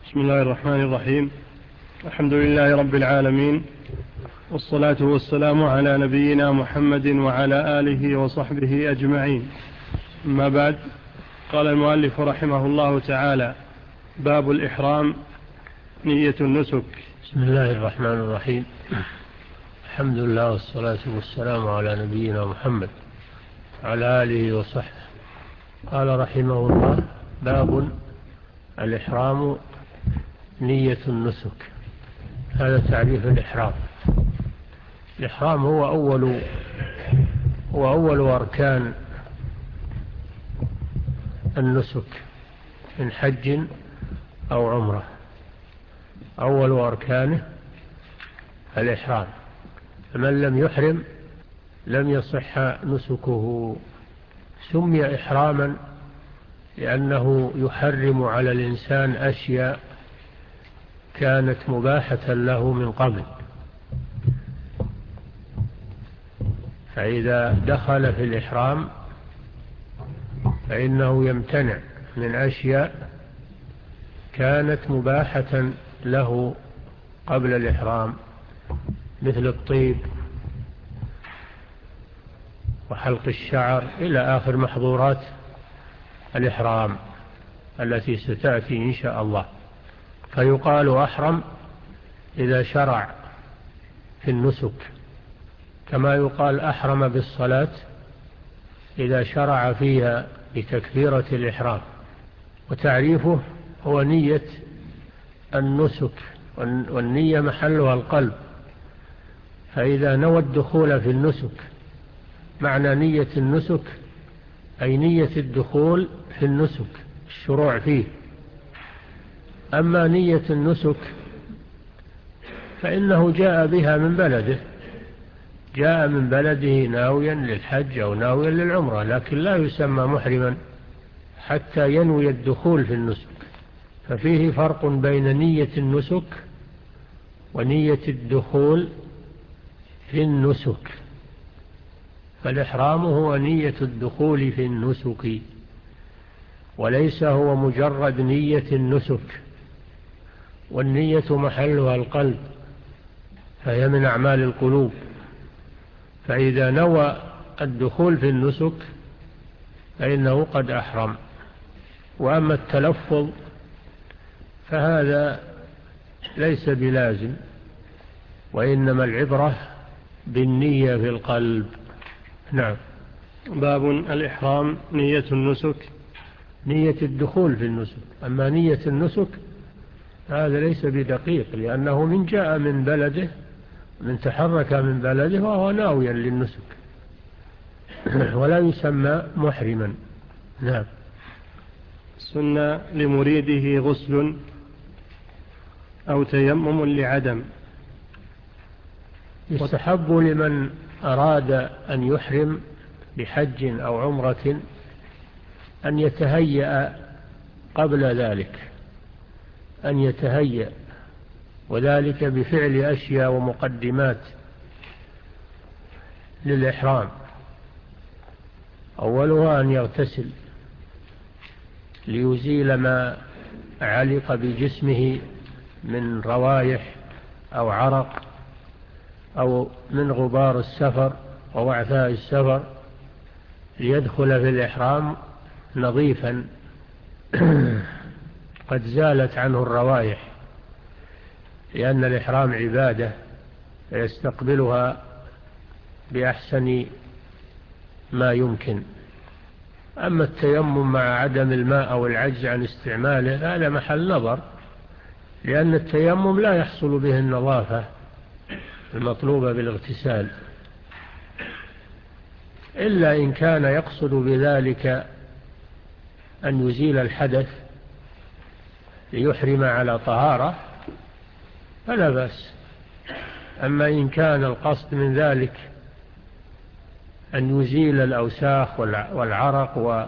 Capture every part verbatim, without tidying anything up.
بسم الله الرحمن الرحيم. الحمد لله رب العالمين، والصلاة والسلام على نبينا محمد وعلى آله وصحبه أجمعين. أما بعد، قال المؤلف رحمه الله تعالى: باب الإحرام، نية النسك. بسم الله الرحمن الرحيم. الحمد لله والصلاة والسلام على نبينا محمد وعلى آله وصحبه. قال رحمه الله: باب الإحرام، نية النسك. هذا تعريف الإحرام. الإحرام هو أول هو أول أركان النسك من حج أو عمرة. أول أركانه الإحرام، فمن لم يحرم لم يصح نسكه. سمي إحراما لأنه يحرم على الإنسان أشياء كانت مباحة له من قبل، فإذا دخل في الإحرام فإنه يمتنع من أشياء كانت مباحة له قبل الإحرام، مثل الطيب وحلق الشعر إلى آخر محظورات الإحرام التي ستأتي إن شاء الله. فيقال أحرم إذا شرع في النسك، كما يقال أحرم بالصلاة إذا شرع فيها بتكبيرة الإحرام. وتعريفه هو نية النسك، والنية محلها القلب، فإذا نوى الدخول في النسك، معنى نية النسك أي نية الدخول في النسك، الشروع فيه. أما نية النسك فإنه جاء بها من بلده، جاء من بلده ناويا للحج أو ناويا للعمرة، لكن لا يسمى محرما حتى ينوي الدخول في النسك. ففيه فرق بين نية النسك ونية الدخول في النسك. فالإحرام هو نية الدخول في النسك، وليس هو مجرد نية النسك. والنية محلها القلب، فهي من أعمال القلوب، فإذا نوى الدخول في النسك فإنه قد أحرم. وأما التلفظ فهذا ليس بلازم، وإنما العبرة بالنية في القلب. نعم. باب الإحرام، نية النسك، نية الدخول في النسك. أما نية النسك هذا ليس بدقيق، لأنه من جاء من بلده، من تحرك من بلده وهو ناويا للنسك ولا يسمى محرما. نعم. سنة لمريده غسل أو تيمم لعدم. يستحب لمن أراد أن يحرم بحج أو عمرة أن يتهيأ قبل ذلك، أن يتهيأ، وذلك بفعل أشياء ومقدمات للإحرام. أولها أن يغتسل ليزيل ما علق بجسمه من روائح أو عرق أو من غبار السفر ووعثاء السفر، ليدخل في الإحرام نظيفا قد زالت عنه الروائح، لأن الإحرام عبادة يستقبلها بأحسن ما يمكن. أما التيمم مع عدم الماء أو العجز عن استعماله هذا محل نظر، لأن التيمم لا يحصل به النظافة المطلوبة بالاغتسال، إلا إن كان يقصد بذلك أن يزيل الحدث ليحرم على طهارة فلا بأس. أما إن كان القصد من ذلك أن يزيل الأوساخ والعرق و...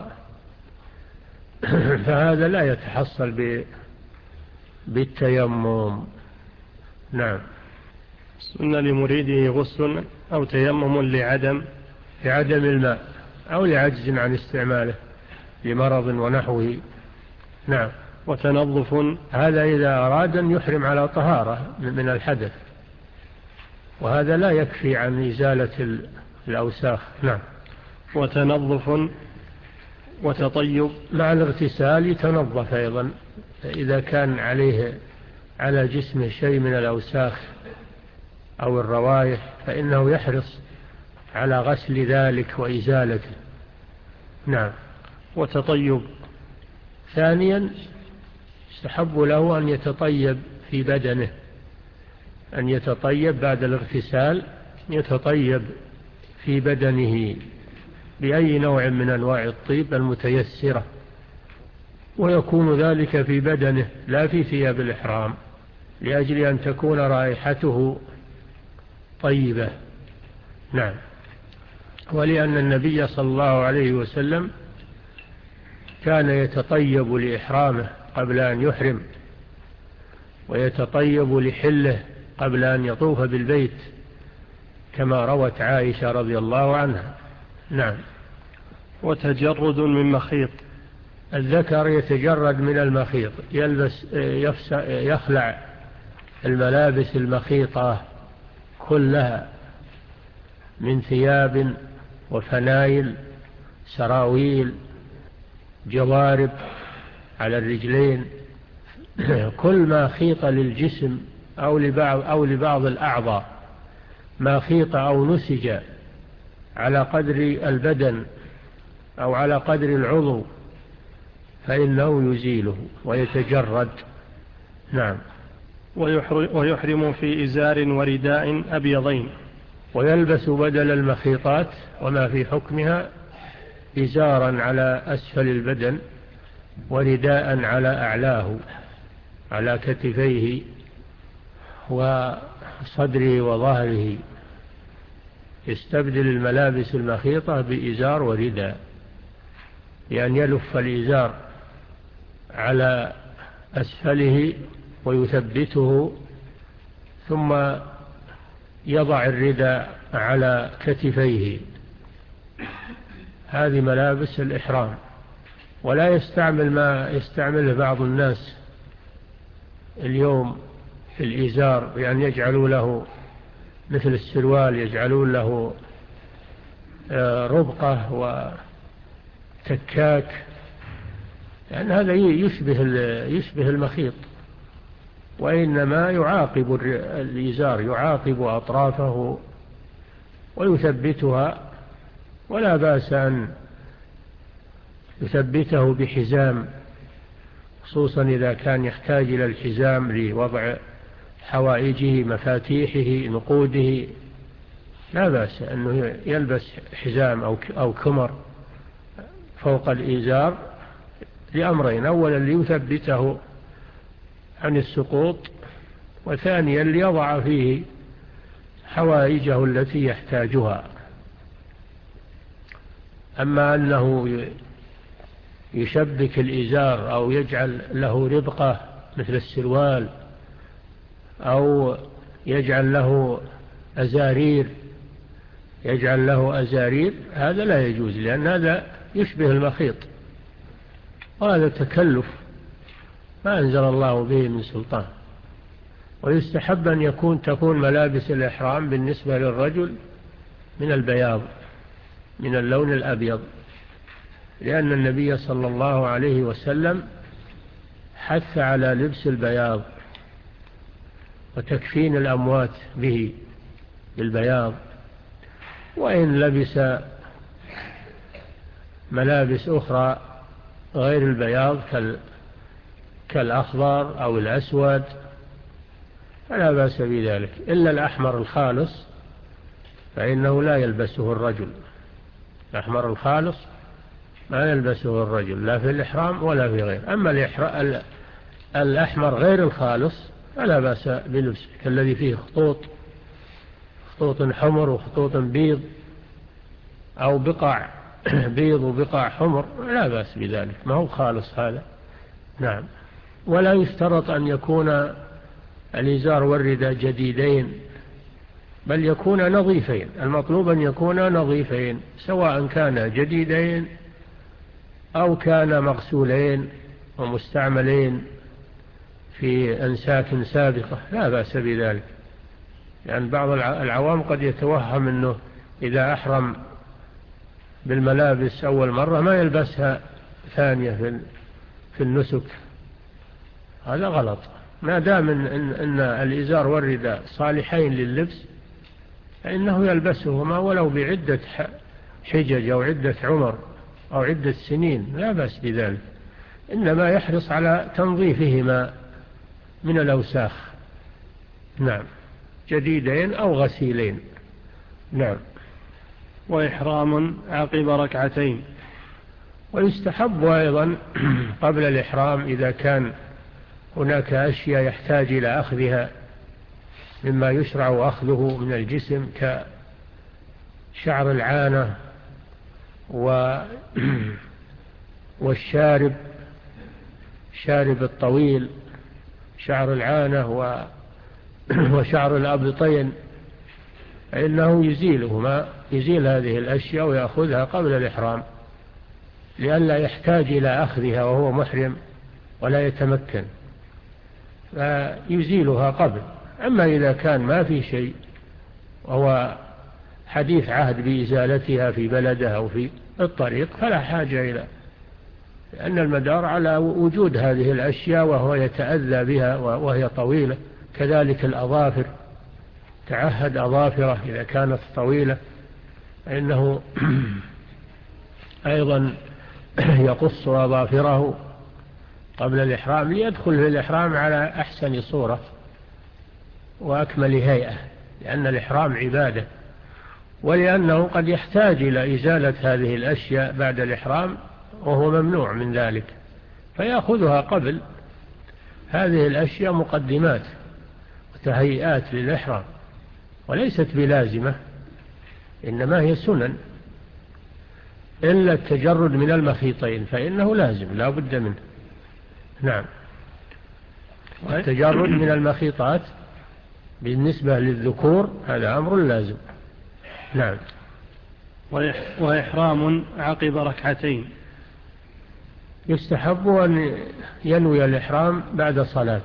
فهذا لا يتحصل بالتيمم. نعم. سنة لمريده غسل أو تيمم لعدم لعدم الماء أو لعجز عن استعماله لمرض ونحوه. نعم. وتنظف. هذا إذا أراد أن يحرم على طهارة من الحدث، وهذا لا يكفي عن إزالة الأوساخ. نعم. وتنظف وتطيب. مع الاغتسال يتنظف أيضا إذا كان عليه على جسمه شيء من الأوساخ أو الروائح، فإنه يحرص على غسل ذلك وإزالته. نعم. وتطيب. ثانيا يستحب له أن يتطيب في بدنه، أن يتطيب بعد الاغتسال، يتطيب في بدنه بأي نوع من أنواع الطيب المتيسرة، ويكون ذلك في بدنه لا في ثياب الإحرام، لأجل أن تكون رائحته طيبة. نعم. ولأن النبي صلى الله عليه وسلم كان يتطيب لإحرامه قبل أن يحرم، ويتطيب لحله قبل أن يطوف بالبيت، كما روت عائشة رضي الله عنها. نعم. وتجرد من مخيط. الذكر يتجرد من المخيط، يلبس يخلع الملابس المخيطة كلها من ثياب وفنايل، سراويل، جوارب على الرجلين، كل ما خيط للجسم أو لبعض, أو لبعض الأعضاء، ما خيط أو نسج على قدر البدن أو على قدر العضو فإنه يزيله ويتجرد. نعم. ويحرم في إزار ورداء أبيضين. ويلبس بدل المخيطات وما في حكمها إزارا على أسفل البدن، ورداء على أعلاه على كتفيه وصدره وظهره. يستبدل الملابس المخيطة بإزار ورداء، يعني يلف الإزار على أسفله ويثبته، ثم يضع الرداء على كتفيه. هذه ملابس الإحرام. ولا يستعمل ما يستعمله بعض الناس اليوم في الإزار، يعني يجعلوا له مثل السروال، يجعلون له ربقة وتكاك، يعني هذا يشبه يشبه المخيط، وإنما يعاقب الإزار، يعاقب أطرافه ويثبتها، ولا بأس أن يثبته بحزام، خصوصا إذا كان يحتاج إلى الحزام لوضع حوائجه، مفاتيحه، نقوده، لا بأس أنه يلبس حزام أو كمر فوق الإزار لأمرين: أولا ليثبته عن السقوط، وثانيا ليضع فيه حوائجه التي يحتاجها. أما أنه يشبك الإزار أو يجعل له ربقة مثل السروال أو يجعل له أزارير يجعل له أزارير هذا لا يجوز، لأن هذا يشبه المخيط، وهذا تكلف ما أنزل الله به من سلطان. ويستحب أن يكون تكون ملابس الإحرام بالنسبة للرجل من البياض، من اللون الأبيض، لأن النبي صلى الله عليه وسلم حث على لبس البياض وتكفين الأموات به بالبياض. وإن لبس ملابس أخرى غير البياض كالأخضر أو الأسود فلا بأس بذلك، إلا الأحمر الخالص فإنه لا يلبسه الرجل. الأحمر الخالص ما يلبسه الرجل لا في الإحرام ولا في غير. أما الأحمر غير الخالص فلا بأس بلبسه، كالذي فيه خطوط خطوط حمر وخطوط بيض أو بقع بيض وبقع حمر، لا بأس بذلك، ما هو خالص هذا. نعم. ولا يشترط أن يكون الإزار والرداء جديدين، بل يكون نظيفين. المطلوب أن يكون نظيفين، سواء كان جديدين أو كان مغسولين ومستعملين في أنساك سابقة لا بأس بذلك، لأن يعني بعض العوام قد يتوهم أنه إذا أحرم بالملابس أول مرة ما يلبسها ثانية في النسك، هذا غلط. ما دام إن, إن, إن الإزار والرداء صالحين لللبس فإنه يلبسهما ولو بعدة حجج أو عدة عمر أو عدة سنين لا بأس بذلك، إنما يحرص على تنظيفهما من الأوساخ. نعم، جديدين أو غسيلين. نعم. وإحرام عقب ركعتين. ويستحب أيضا قبل الإحرام إذا كان هناك أشياء يحتاج إلى أخذها مما يشرع أخذه من الجسم كشعر العانة والشارب، شارب الطويل، شعر العانة وشعر الأبطين، فإنه يزيلهما، يزيل هذه الأشياء ويأخذها قبل الإحرام لئلا يحتاج إلى أخذها وهو محرم ولا يتمكن، فيزيلها قبل. أما إذا كان ما في شيء وهو حديث عهد بإزالتها في بلده أو في الطريق فلا حاجة إلى، لأن المدار على وجود هذه الأشياء وهو يتأذى بها وهي طويلة. كذلك الأظافر، تعهد أظافره إذا كانت طويلة فإنه أيضا يقص أظافره قبل الإحرام ليدخل في الإحرام على أحسن صورة وأكمل هيئة، لأن الإحرام عبادة، ولأنه قد يحتاج إلى إزالة هذه الأشياء بعد الإحرام وهو ممنوع من ذلك، فيأخذها قبل. هذه الأشياء مقدمات وتهيئات للإحرام وليست بلازمة، إنما هي سنن، إلا التجرد من المخيطين فإنه لازم لا بد منه. نعم، التجرد من المخيطات بالنسبة للذكور هذا أمر لازم. نعم. وإحرام عقب ركعتين. يستحب أن ينوي الإحرام بعد صلاة،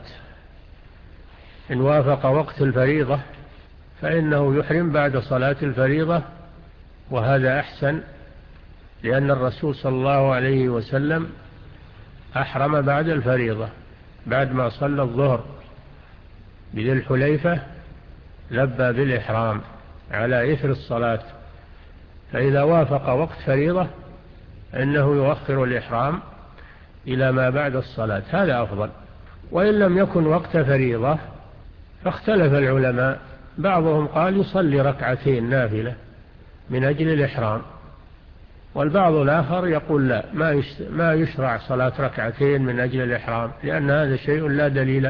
إن وافق وقت الفريضة فإنه يحرم بعد صلاة الفريضة، وهذا أحسن، لأن الرسول صلى الله عليه وسلم أحرم بعد الفريضة بعد ما صلى الظهر بذي الحليفة، لبى بالإحرام على إثر الصلاة، فإذا وافق وقت فريضة إنه يؤخر الإحرام إلى ما بعد الصلاة، هذا أفضل. وإن لم يكن وقت فريضة فاختلف العلماء، بعضهم قال يصلي ركعتين نافلة من أجل الإحرام، والبعض الآخر يقول لا، ما يشرع صلاة ركعتين من أجل الإحرام، لأن هذا شيء لا دليل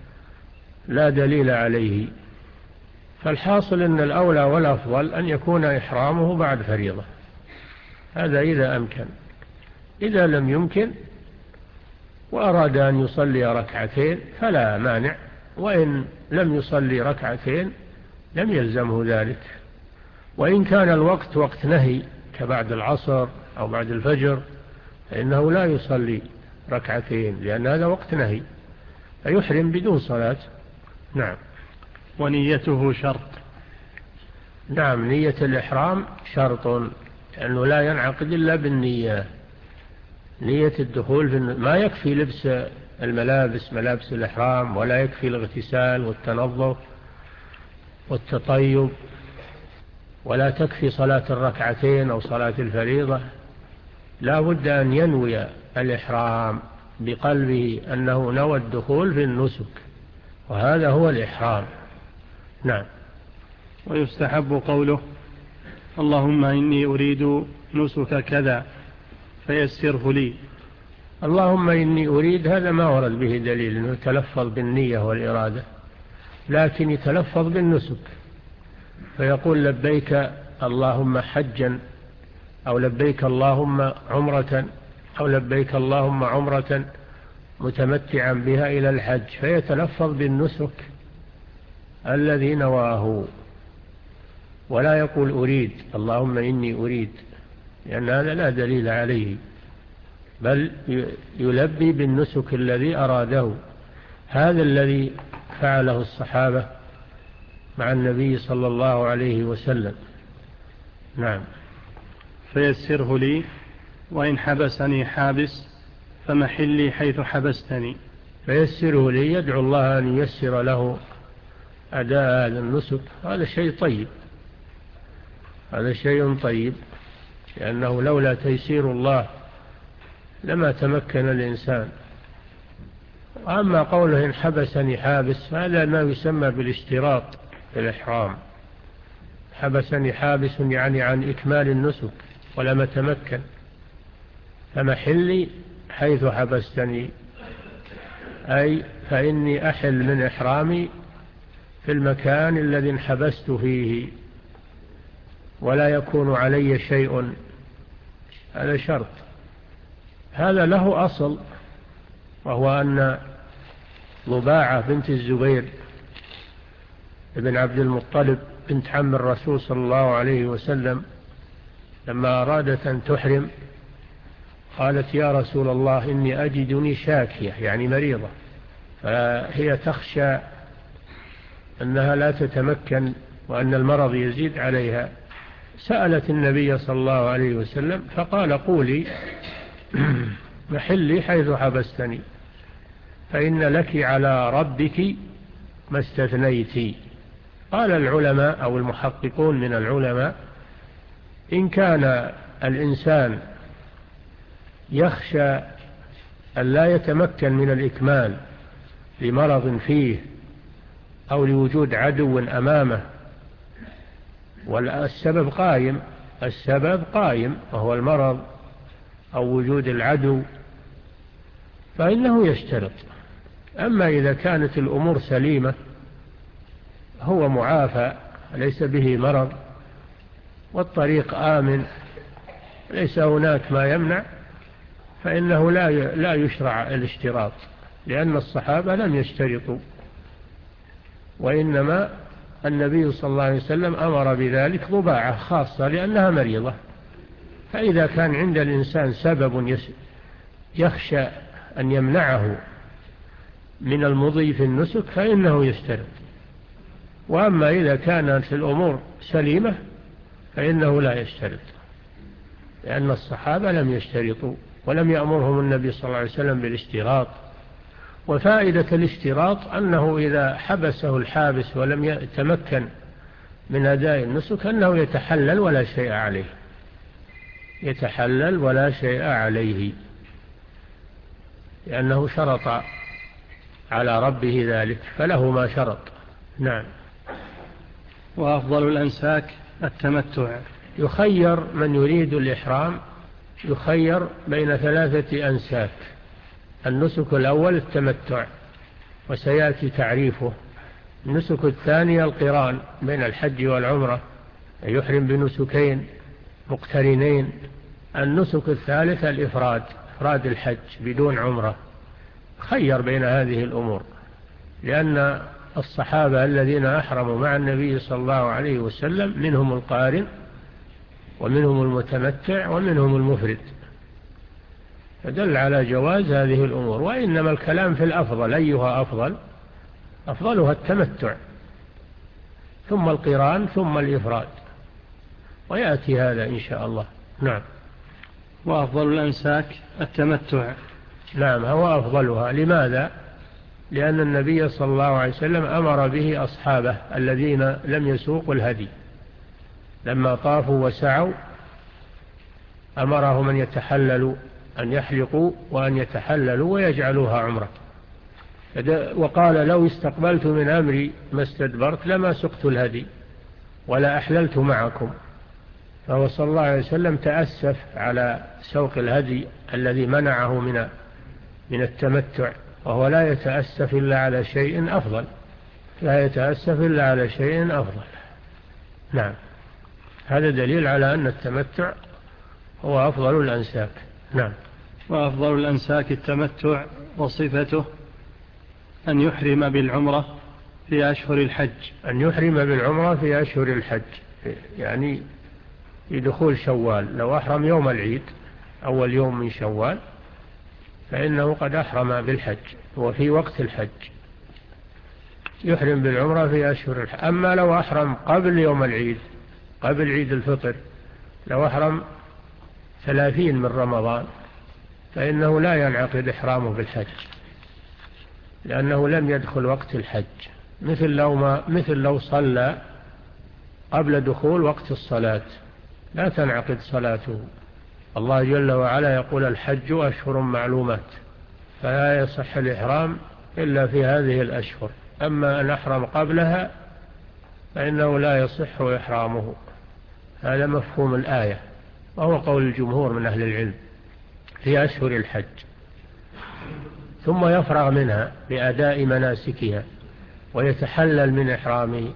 لا دليل عليه. فالحاصل أن الأولى والأفضل أن يكون إحرامه بعد فريضة، هذا إذا أمكن. إذا لم يمكن وأراد أن يصلي ركعتين فلا مانع، وإن لم يصلي ركعتين لم يلزمه ذلك. وإن كان الوقت وقت نهي كبعد العصر أو بعد الفجر فإنه لا يصلي ركعتين، لأن هذا وقت نهي، فيحرم بدون صلاة. نعم. ونيته شرط. نعم، نية الإحرام شرط، لأنه لا ينعقد إلا بالنية، نية الدخول في ما يكفي لبس الملابس، ملابس الإحرام، ولا يكفي الاغتسال والتنظف والتطيب، ولا تكفي صلاة الركعتين أو صلاة الفريضة، لا بد أن ينوي الإحرام بقلبه أنه نوى الدخول في النسك، وهذا هو الإحرام. نعم. ويستحب قوله اللهم إني أريد نسك كذا فيسره لي. اللهم إني أريد هذا ما ورد به دليل أنه يتلفظ بالنية والإرادة، لكن يتلفظ بالنسك، فيقول لبيك اللهم حجا، أو لبيك اللهم عمرة، أو لبيك اللهم عمرة متمتعا بها إلى الحج، فيتلفظ بالنسك الذي نواه، ولا يقول أريد اللهم إني أريد، لأن هذا لا دليل عليه. بل يلبي بالنسك الذي أراده. هذا الذي فعله الصحابة مع النبي صلى الله عليه وسلم. نعم. فيسره لي، وإن حبسني حابس فمحلي حيث حبستني. فيسره لي، يدعو الله أن ييسر له أداء هذا النسك. هذا شيء طيب، هذا شيء طيب، لأنه لولا تيسير الله لما تمكن الإنسان. أما قوله إن حبسني حابس، هذا ما يسمى بالاشتراط في الإحرام. حبسني حابس يعني عن إكمال النسك ولم أتمكن، فمحلي حيث حبستني، أي فإني أحل من إحرامي في المكان الذي انحبست فيه ولا يكون علي شيء. هذا شرط. هذا له أصل، وهو أن ضباعة بنت الزبير ابن عبد المطلب بنت عم الرسول صلى الله عليه وسلم لما أرادت أن تحرم قالت يا رسول الله إني أجدني شاكية، يعني مريضة، فهي تخشى أنها لا تتمكن وأن المرض يزيد عليها. سألت النبي صلى الله عليه وسلم فقال قولي محلي حيث حبستني، فإن لك على ربك ما استثنيتي. قال العلماء أو المحققون من العلماء إن كان الإنسان يخشى أن لا يتمكن من الإكمال لمرض فيه أو لوجود عدو أمامه، والسبب قائم، السبب قائم وهو المرض أو وجود العدو، فإنه يشترط. أما إذا كانت الأمور سليمة، هو معافى ليس به مرض والطريق آمن، ليس هناك ما يمنع، فإنه لا لا يشرع الاشتراط، لأن الصحابة لم يشترطوا، وإنما النبي صلى الله عليه وسلم أمر بذلك ضباعة خاصة لأنها مريضة. فإذا كان عند الإنسان سبب يخشى أن يمنعه من المضي في النسك فإنه يشترط. وأما إذا كانت الأمور سليمة فإنه لا يشترط، لأن الصحابة لم يشترطوا ولم يأمرهم النبي صلى الله عليه وسلم بالاشتراط. وفائدة الاشتراط أنه إذا حبسه الحابس ولم يتمكن من أداء النسك أنه يتحلل ولا شيء عليه، يتحلل ولا شيء عليه، لأنه شرط على ربه ذلك فله ما شرط. نعم. وأفضل الأنساك التمتع. يخير من يريد الإحرام، يخير بين ثلاثة أنساك. النسك الأول التمتع وسيأتي تعريفه. النسك الثاني القران بين الحج والعمرة، يحرم بنسكين مقترنين. النسك الثالث الإفراد، إفراد الحج بدون عمرة. خير بين هذه الأمور، لأن الصحابة الذين أحرموا مع النبي صلى الله عليه وسلم منهم القارن ومنهم المتمتع ومنهم المفرد، فدل على جواز هذه الأمور. وإنما الكلام في الأفضل، أيها أفضل؟ أفضلها التمتع، ثم القران، ثم الإفراد، ويأتي هذا إن شاء الله. نعم. وأفضل الأنساك التمتع. نعم، هو أفضلها. لماذا؟ لأن النبي صلى الله عليه وسلم أمر به أصحابه الذين لم يسوقوا الهدي لما طافوا وسعوا، أمرهم أن يتحللوا، أن يحلقوا وأن يتحللوا ويجعلوها عمرة. وقال لو استقبلت من أمري ما استدبرت لما سقت الهدي ولا أحللت معكم. فهو صلى الله عليه وسلم تأسف على سوق الهدي الذي منعه من من التمتع، وهو لا يتأسف إلا على شيء أفضل، لا يتأسف إلا على شيء أفضل. نعم. هذا دليل على أن التمتع هو أفضل الأنساك. نعم. وأفضل الأنساك التمتع، وصفته أن يحرم بالعمرة في أشهر الحج. أن يحرم بالعمرة في أشهر الحج، يعني في دخول شوال. لو أحرم يوم العيد أول يوم من شوال فإنه قد أحرم بالحج وفي وقت الحج، يحرم بالعمرة في أشهر الحج. أما لو أحرم قبل يوم العيد، قبل عيد الفطر، لو أحرم ثلاثين من رمضان، فإنه لا ينعقد إحرامه بالحج، لأنه لم يدخل وقت الحج، مثل لو, ما مثل لو صلى قبل دخول وقت الصلاة لا تنعقد صلاته. الله جل وعلا يقول الحج أشهر معلومات، فلا يصح الإحرام إلا في هذه الأشهر. أما أن أحرم قبلها فإنه لا يصح إحرامه. هذا مفهوم الآية، وهو قول الجمهور من أهل العلم في أشهر الحج، ثم يفرغ منها بأداء مناسكها ويتحلل من إحرامه،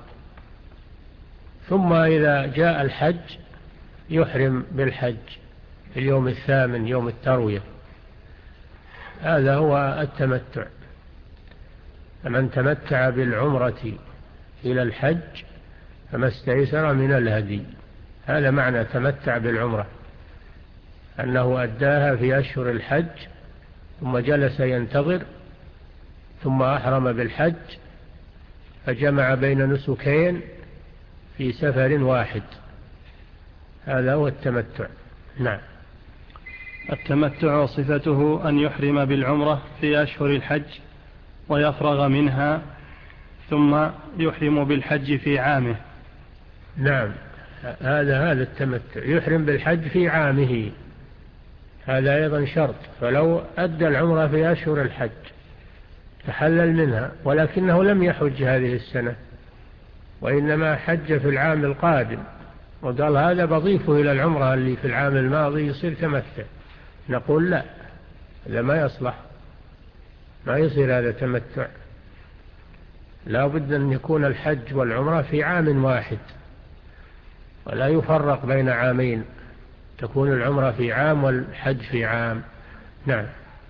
ثم إذا جاء الحج يحرم بالحج في اليوم الثامن يوم التروية. هذا هو التمتع. فمن تمتع بالعمرة إلى الحج فما استيسر من الهدي. هذا معنى تمتع بالعمرة، أنه أداها في أشهر الحج ثم جلس ينتظر، ثم أحرم بالحج فجمع بين نسكين في سفر واحد. هذا هو التمتع. نعم. التمتع صفته أن يحرم بالعمرة في أشهر الحج ويفرغ منها ثم يحرم بالحج في عامه. نعم، هذا هذا التمتع، يحرم بالحج في عامه. هذا أيضا شرط. فلو أدى العمرة في أشهر الحج تحلل منها، ولكنه لم يحج هذه السنة وإنما حج في العام القادم، وقال هذا بضيفه إلى العمرة اللي في العام الماضي يصير تمتع، نقول لا، هذا ما يصلح، ما يصير هذا تمتع. لا بد أن يكون الحج والعمرة في عام واحد، ولا يفرق بين عامين، تكون العمرة في عام والحج في عام. نعم.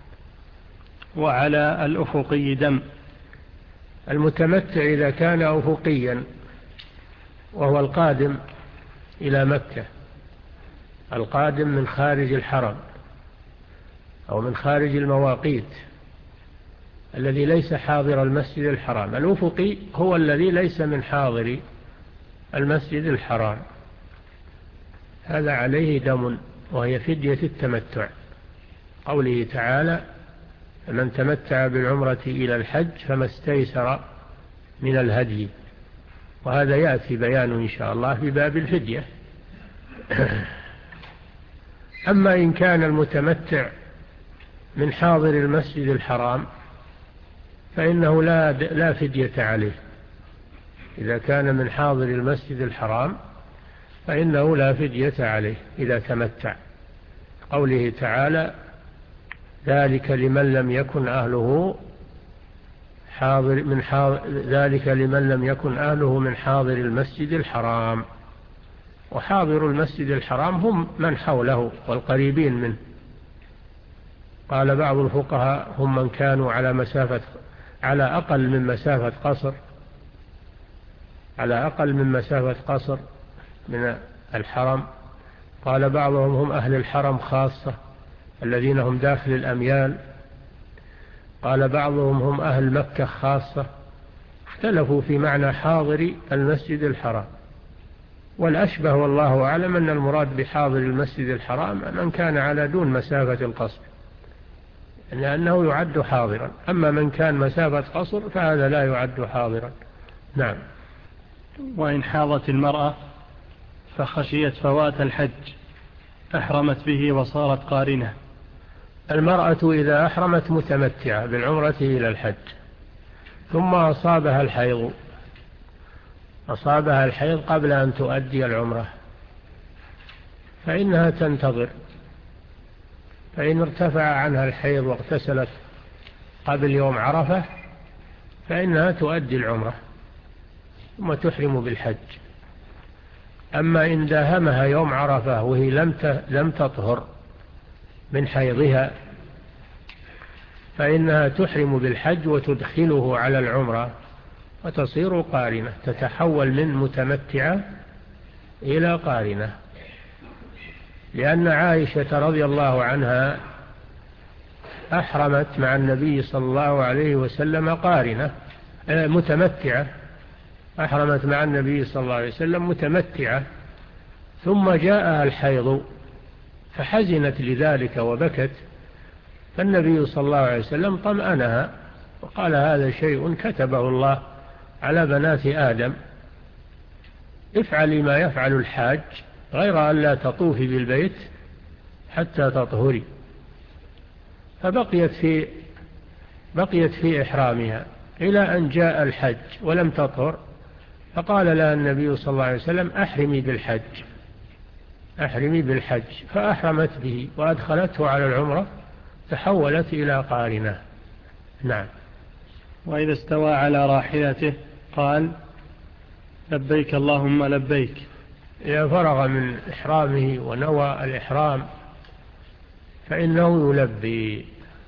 وعلى الأفقي دم. المتمتع إذا كان أفقيا وهو القادم إلى مكة، القادم من خارج الحرم أو من خارج المواقيت، الذي ليس حاضر المسجد الحرام. الأفقي هو الذي ليس من حاضر المسجد الحرام، هذا عليه دم، وهي فدية التمتع. قوله تعالى من تمتع بالعمرة إلى الحج فما استيسر من الهدي، وهذا يأتي بيان إن شاء الله في باب الفدية. أما إن كان المتمتع من حاضر المسجد الحرام فإنه لا لا فدية عليه. إذا كان من حاضر المسجد الحرام فإنه لا فدية عليه إذا تمتع. قوله تعالى ذلك لمن لم يكن أهله حاضر من حاضر ذلك لمن لم يكن أهله من حاضر المسجد الحرام. وحاضر المسجد الحرام هم من حوله والقريبين منه. قال بعض الفقهاء هم من كانوا على مسافة على أقل من مسافة قصر على أقل من مسافة قصر من الحرم. قال بعضهم هم أهل الحرم خاصة الذين هم داخل الأميال. قال بعضهم هم أهل مكة خاصة. اختلفوا في معنى حاضر المسجد الحرام، والأشبه والله أعلم أن المراد بحاضر المسجد الحرام من كان على دون مسافة القصر، لأنه يعد حاضرا. أما من كان مسافة قصر فهذا لا يعد حاضرا. نعم. وإن حاضت المرأة فخشيت فوات الحج أحرمت به وصارت قارنة. المرأة إذا أحرمت متمتعة بالعمرة إلى الحج ثم أصابها الحيض أصابها الحيض قبل أن تؤدي العمرة فإنها تنتظر، فإن ارتفع عنها الحيض واغتسلت قبل يوم عرفة فإنها تؤدي العمرة ثم تحرم بالحج. أما إن داهمها يوم عرفة وهي لم تطهر من حيضها فإنها تحرم بالحج وتدخله على العمرة وتصير قارنة، تتحول من متمتعة إلى قارنة. لأن عائشة رضي الله عنها أحرمت مع النبي صلى الله عليه وسلم قارنة متمتعة، أحرمت مع النبي صلى الله عليه وسلم متمتعة، ثم جاءها الحيض فحزنت لذلك وبكت، فالنبي صلى الله عليه وسلم طمأنها وقال هذا شيء كتبه الله على بنات آدم، افعلي ما يفعل الحاج غير أن لا تطوفي بالبيت حتى تطهري. فبقيت في بقيت في إحرامها إلى أن جاء الحج ولم تطهر، فقال لها النبي صلى الله عليه وسلم أحرمي بالحج أحرمي بالحج فأحرمت به وأدخلته على العمرة، تحولت إلى قارنة. نعم. وإذا استوى على راحلته قال لبيك اللهم لبيك. إذا فرغ من إحرامه ونوى الإحرام فإنه يلبي،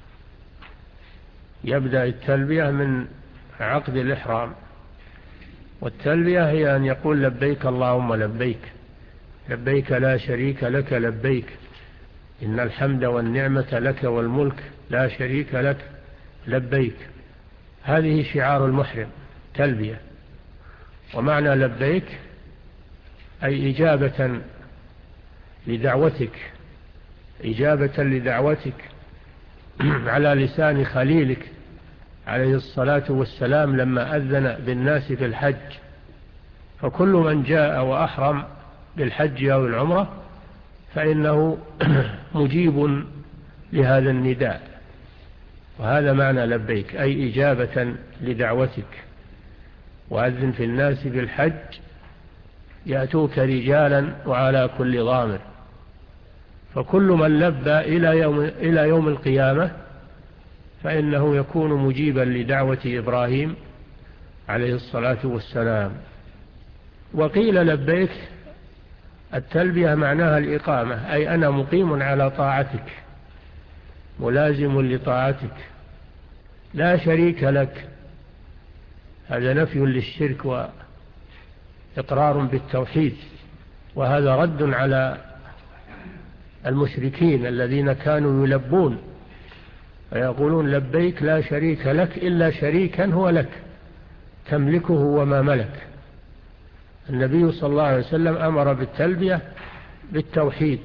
يبدأ التلبية من عقد الإحرام، والتلبية هي أن يقول لبيك اللهم لبيك، لبيك لا شريك لك لبيك، إن الحمد والنعمة لك والملك لا شريك لك لبيك. هذه شعار المحرم تلبية. ومعنى لبيك أي إجابة لدعوتك، إجابة لدعوتك على لسان خليلك عليه الصلاة والسلام لما أذن بالناس في الحج. فكل من جاء وأحرم بالحج أو العمرة فإنه مجيب لهذا النداء، وهذا معنى لبيك أي إجابة لدعوتك. وأذن في الناس بالحج يأتوك رجالا وعلى كل ضامر، فكل من لبى إلى يوم, إلى يوم القيامة فإنه يكون مجيبا لدعوة إبراهيم عليه الصلاة والسلام. وقيل لبيك التلبية معناها الإقامة، أي أنا مقيم على طاعتك ملازم لطاعتك لا شريك لك. هذا نفي للشرك وإقرار بالتوحيد، وهذا رد على المشركين الذين كانوا يلبون ويقولون لبيك لا شريك لك إلا شريكا هو لك تملكه وما ملك. النبي صلى الله عليه وسلم أمر بالتلبية بالتوحيد،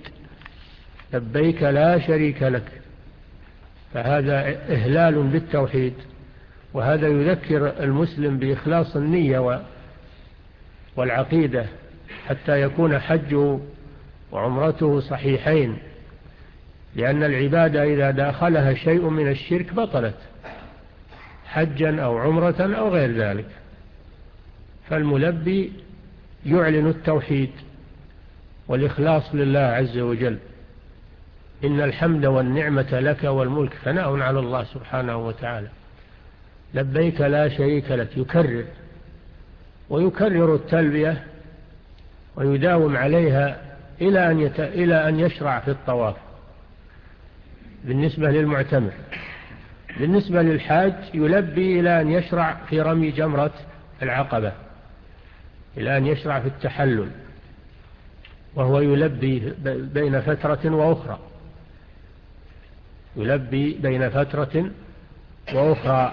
لبيك لا شريك لك، فهذا إهلال بالتوحيد، وهذا يذكر المسلم بإخلاص النية والعقيدة حتى يكون حجه وعمرته صحيحين، لأن العبادة إذا داخلها شيء من الشرك بطلت، حجا أو عمرة أو غير ذلك. فالملبي يعلن التوحيد والإخلاص لله عز وجل، إن الحمد والنعمة لك والملك، ثناء على الله سبحانه وتعالى. لبيك لا شريك لك، يكرر ويكرر التلبية ويداوم عليها إلى أن, يت... إلى أن يشرع في الطواف بالنسبة للمعتمر. بالنسبة للحاج يلبي إلى أن يشرع في رمي جمرة العقبة، إلى أن يشرع في التحلل، وهو يلبي بين فترة وأخرى، يلبي بين فترة وأخرى،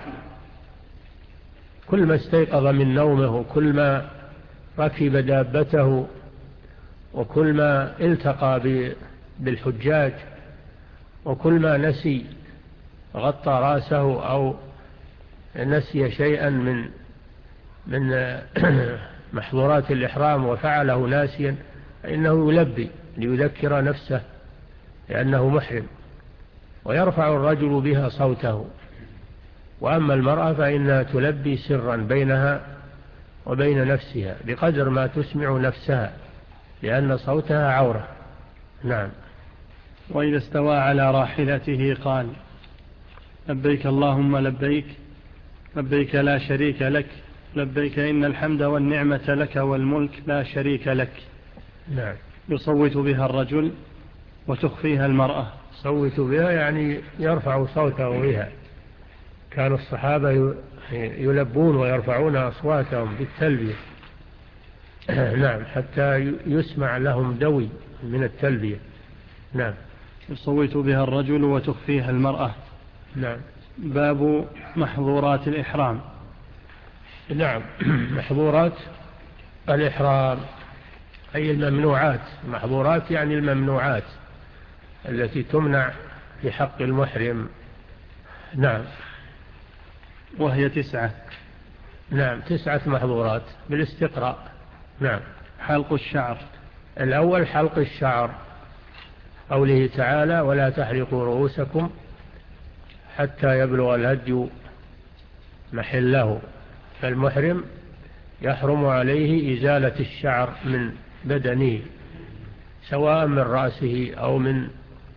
كل ما استيقظ من نومه وكل ما ركب دابته وكل ما التقى بالحجاج وكل ما نسي غطى راسه أو نسي شيئا من من محظورات الإحرام وفعله ناسيا فإنه يلبي ليذكر نفسه لأنه محرم، ويرفع الرجل بها صوته. وأما المرأة فإنها تلبي سرا بينها وبين نفسها بقدر ما تسمع نفسها، لأن صوتها عورة. نعم. وإذا استوى على راحلته قال لبيك اللهم لبيك، لبيك لا شريك لك لبيك إن الحمد والنعمة لك والملك لا شريك لك. نعم. يصوت بها الرجل وتخفيها المرأة. يصوت بها يعني يرفع صوته بها، كان الصحابة يلبون ويرفعون أصواتهم بالتلبية نعم، حتى يسمع لهم دوي من التلبية. نعم. يصوت بها الرجل وتخفيها المرأة. نعم. باب محظورات الإحرام. نعم. محظورات الإحرام أي الممنوعات. محظورات يعني الممنوعات التي تمنع في حق المحرم. نعم. وهي تسعة. نعم تسعة محظورات بالاستقراء. نعم. حلق الشعر. الأول حلق الشعر، قوله تعالى ولا تحلقوا رؤوسكم حتى يبلغ الهدي محله. فالمحرم يحرم عليه إزالة الشعر من بدنه سواء من رأسه أو من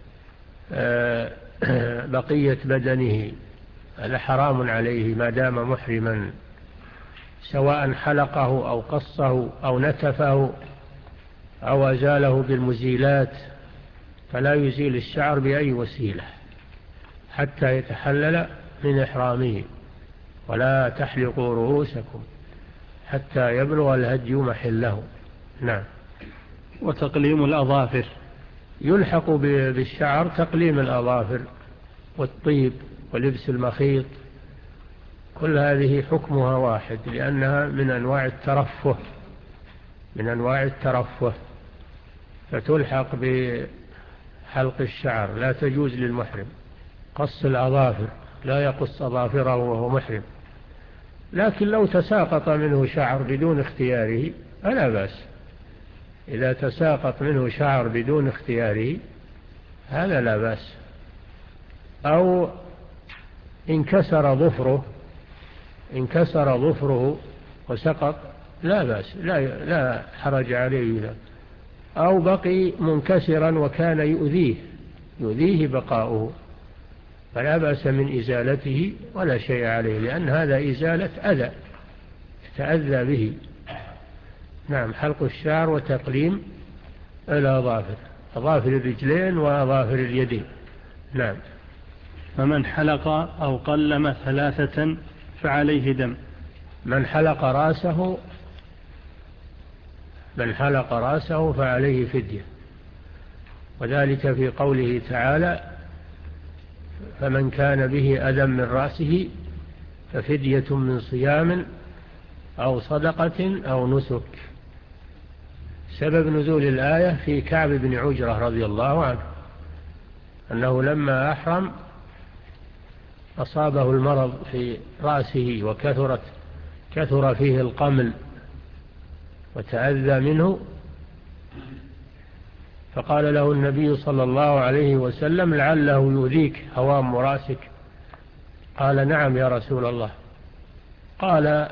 بقية بدنه، هذا حرام عليه ما دام محرما، سواء حلقه أو قصه أو نتفه أو أزاله بالمزيلات، فلا يزيل الشعر بأي وسيلة حتى يتحلل من إحرامه. ولا تحلقوا رؤوسكم حتى يبلغ الهدي محله. نعم. وتقليم الأظافر. يلحق بالشعر تقليم الأظافر والطيب ولبس المخيط، كل هذه حكمها واحد لأنها من أنواع الترفه من أنواع الترفه فتلحق بحلق الشعر. لا تجوز للمحرم قص الأظافر، لا يقص أظافره وهو محرم، لكن لو تساقط منه شعر بدون اختياره فلا بأس. إذا تساقط منه شعر بدون اختياره هذا لا بأس. أو انكسر ظفره انكسر ظفره وسقط لا بأس، لا, لا حرج عليه ذلك. أو بقي منكسرا وكان يؤذيه يؤذيه بقاؤه فلا بأس من إزالته ولا شيء عليه، لأن هذا إزالة أذى يتأذى به. نعم. حلق الشعر وتقليم الأظافر، أظافر الرجلين وأظافر اليدين. نعم. فمن حلق أو قلم ثلاثة فعليه دم. من حلق راسه من حلق راسه فعليه فدية، وذلك في قوله تعالى فمن كان به أذى من رأسه ففدية من صيام أو صدقة أو نسك. سبب نزول الآية في كعب بن عجرة رضي الله عنه أنه لما أحرم أصابه المرض في رأسه وكثرت كثر فيه القمل وتأذى منه، فقال له النبي صلى الله عليه وسلم لعله يؤذيك هوام رأسك. قال نعم يا رسول الله. قال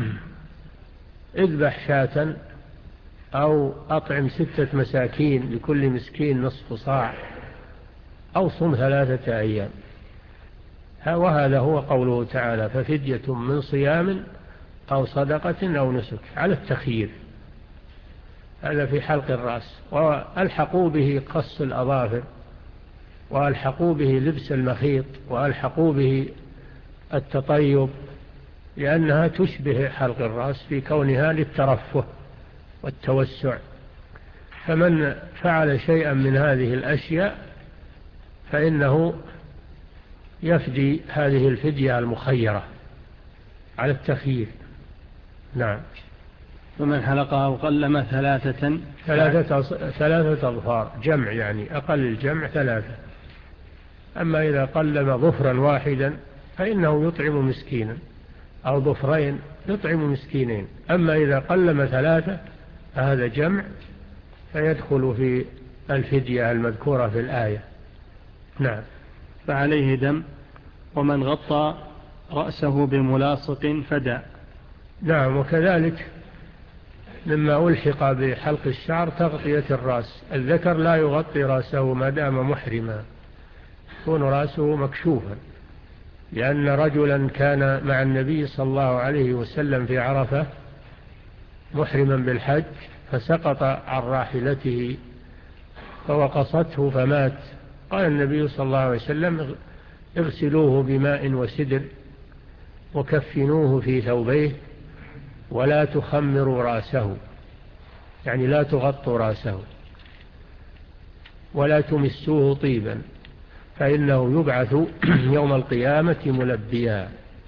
اذبح شاة أو أطعم ستة مساكين لكل مسكين نصف صاع أو صم ثلاثة أيام. وهذا هو قوله تعالى ففدية من صيام أو صدقة أو نسك على التخيير. هذا في حلق الرأس. وألحقوا به قص الأظافر، وألحقوا به لبس المخيط، وألحقوا به التطيب، لأنها تشبه حلق الرأس في كونها للترفه والتوسع. فمن فعل شيئا من هذه الأشياء فإنه يفدي هذه الفدية المخيرة على التخيير. نعم. ومن حلق أو قلم ثلاثة ثلاثة, ثلاثة أظفار جمع، يعني أقل الجمع ثلاثة. أما إذا قلم ظفرا واحدا فإنه يطعم مسكينا، أو ظفرين يطعم مسكينين. أما إذا قلم ثلاثة فهذا جمع فيدخل في الفدية المذكورة في الآية. نعم. فعليه دم. ومن غطى رأسه بملاصق فدى. نعم. وكذلك مما ألحق بحلق الشعر تغطية الرأس. الذكر لا يغطي رأسه ما دام محرما، يكون رأسه مكشوفا، لأن رجلا كان مع النبي صلى الله عليه وسلم في عرفة محرما بالحج فسقط عن راحلته فوقصته فمات. قال النبي صلى الله عليه وسلم اغسلوه بماء وسدر وكفنوه في ثوبيه ولا تخمروا رأسه، يعني لا تغطوا رأسه ولا تمسوه طيبا. فإنه يبعث يوم القيامة ملبيا.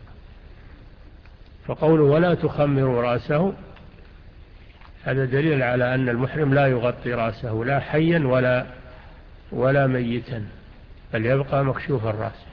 فقوله ولا تخمروا رأسه هذا دليل على أن المحرم لا يغطي رأسه لا حيا ولا ولا ميتا، بل يبقى مكشوف الرأس.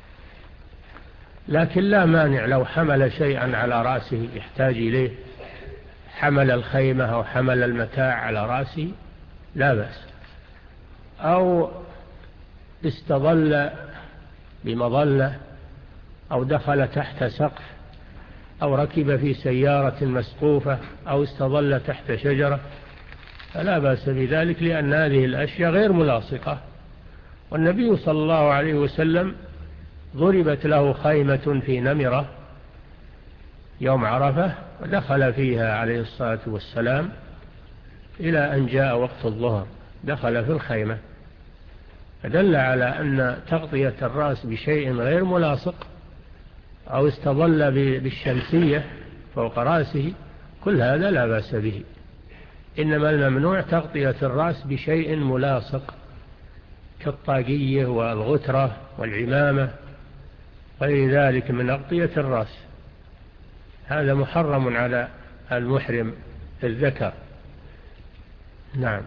لكن لا مانع لو حمل شيئا على رأسه يحتاج إليه، حمل الخيمة أو حمل المتاع على رأسه لا بأس، أو استظل بمظلة، أو دخل تحت سقف، أو ركب في سيارة مسقوفة، أو استظل تحت شجرة، فلا بأس بذلك، لأن هذه الأشياء غير ملاصقة. والنبي صلى الله عليه وسلم ضربت له خيمة في نمرة يوم عرفة ودخل فيها عليه الصلاة والسلام إلى أن جاء وقت الظهر، دخل في الخيمة، فدل على أن تغطية الرأس بشيء غير ملاصق أو استظل بالشمسية فوق رأسه كل هذا لا بأس به. إنما الممنوع تغطية الرأس بشيء ملاصق كالطاقية والغترة والعمامة غير ذلك من أغطية الرأس، هذا محرم على المحرم الذكر. نعم.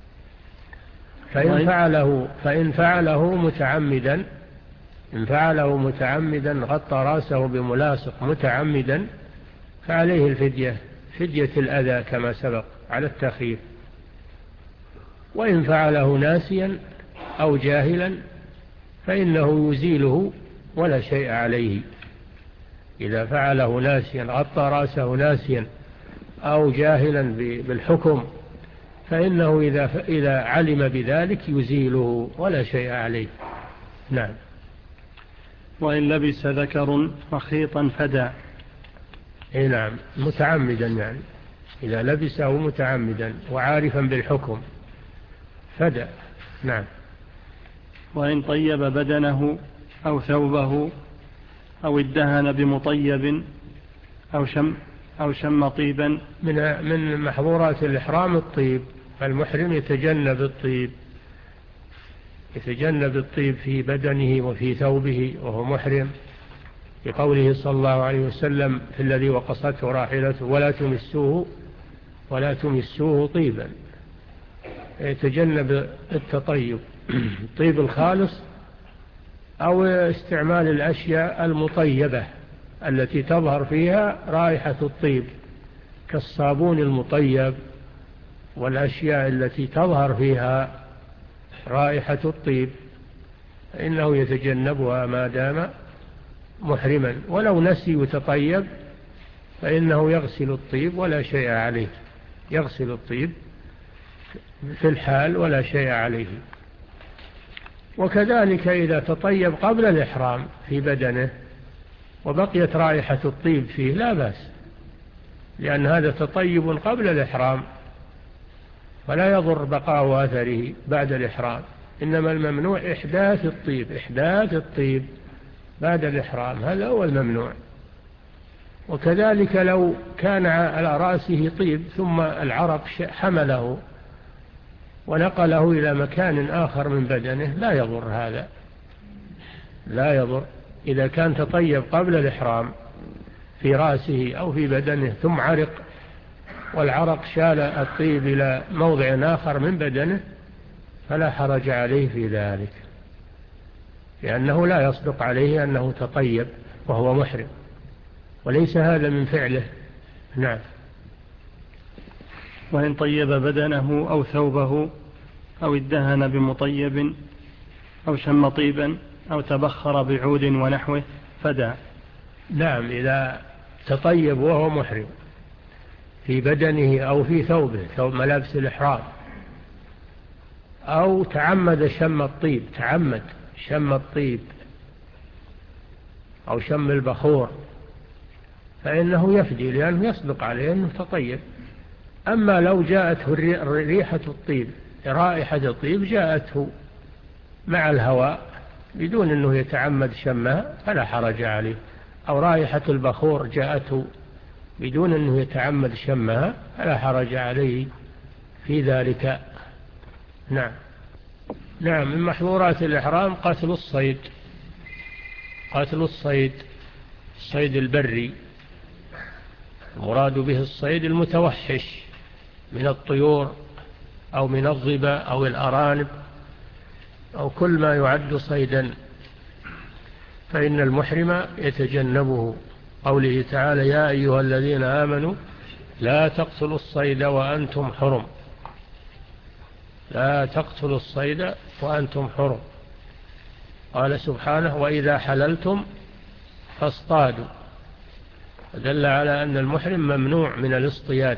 فإن فعله, فإن فعله متعمدا إن فعله متعمدا غطى رأسه بملاصق متعمدا فعليه الفدية، فدية الأذى كما سبق على التخيير. وإن فعله ناسيا أو جاهلا فإنه يزيله ولا شيء عليه. إذا فعله ناسيا غطى رأسه ناسيا أو جاهلا بالحكم فإنه إذا, إذا علم بذلك يزيله ولا شيء عليه. نعم. وإن لبس ذكر مخيطا فدى. إيه نعم، متعمدا يعني إذا لبسه متعمدا وعارفا بالحكم فدى. نعم. وإن طيب بدنه أو ثوبه أو ادهن بمطيب أو شم أو شم طيبا. من من محظورات الإحرام الطيب، المحرم يتجنب الطيب، يتجنب الطيب في بدنه وفي ثوبه وهو محرم، بقوله صلى الله عليه وسلم في الذي وقصته راحلته ولا تمسوه ولا تمسوه طيبا. يتجنب التطيب الطيب الخالص أو استعمال الأشياء المطيبة التي تظهر فيها رائحة الطيب كالصابون المطيب والأشياء التي تظهر فيها رائحة الطيب فإنه يتجنبها ما دام محرما. ولو نسي يتطيب فإنه يغسل الطيب ولا شيء عليه، يغسل الطيب في الحال ولا شيء عليه. وكذلك إذا تطيب قبل الإحرام في بدنه وبقيت رائحة الطيب فيه لا بأس، لأن هذا تطيب قبل الإحرام ولا يضر بقاء أثره بعد الإحرام. إنما الممنوع إحداث الطيب، إحداث الطيب بعد الإحرام هذا هو الممنوع. وكذلك لو كان على رأسه طيب ثم العرق حمله ونقله إلى مكان آخر من بدنه لا يضر، هذا لا يضر. إذا كان تطيب قبل الإحرام في رأسه أو في بدنه ثم عرق والعرق شال الطيب إلى موضع آخر من بدنه فلا حرج عليه في ذلك، لأنه لا يصدق عليه أنه تطيب وهو محرم، وليس هذا من فعله. نعم. وإن طيب بدنه أو ثوبه أو ادهن بمطيب أو شم طيبا أو تبخر بعود ونحوه فدى. نعم. إذا تطيب وهو محرم في بدنه أو في ثوبه، ثوب ملابس الإحرام، أو تعمد شم الطيب، تعمد شم الطيب أو شم البخور فإنه يفدي، لأنه يصدق عليه أنه تطيب. أما لو جاءته ريحة الطيب، رائحة الطيب جاءته مع الهواء بدون أنه يتعمد شمها فلا حرج عليه، أو رائحة البخور جاءته بدون أنه يتعمد شمها فلا حرج عليه في ذلك. نعم. نعم، من محظورات الإحرام قتل الصيد، قتل الصيد، الصيد البري، المراد به الصيد المتوحش من الطيور أو من الظبا أو الأرانب أو كل ما يعد صيدا، فإن المحرم يتجنبه. قوله تعالى: يا أيها الذين آمنوا لا تقتلوا الصيد وأنتم حرم، لا تقتلوا الصيد وأنتم حرم. قال سبحانه: وإذا حللتم فاصطادوا، فدل على أن المحرم ممنوع من الاصطياد،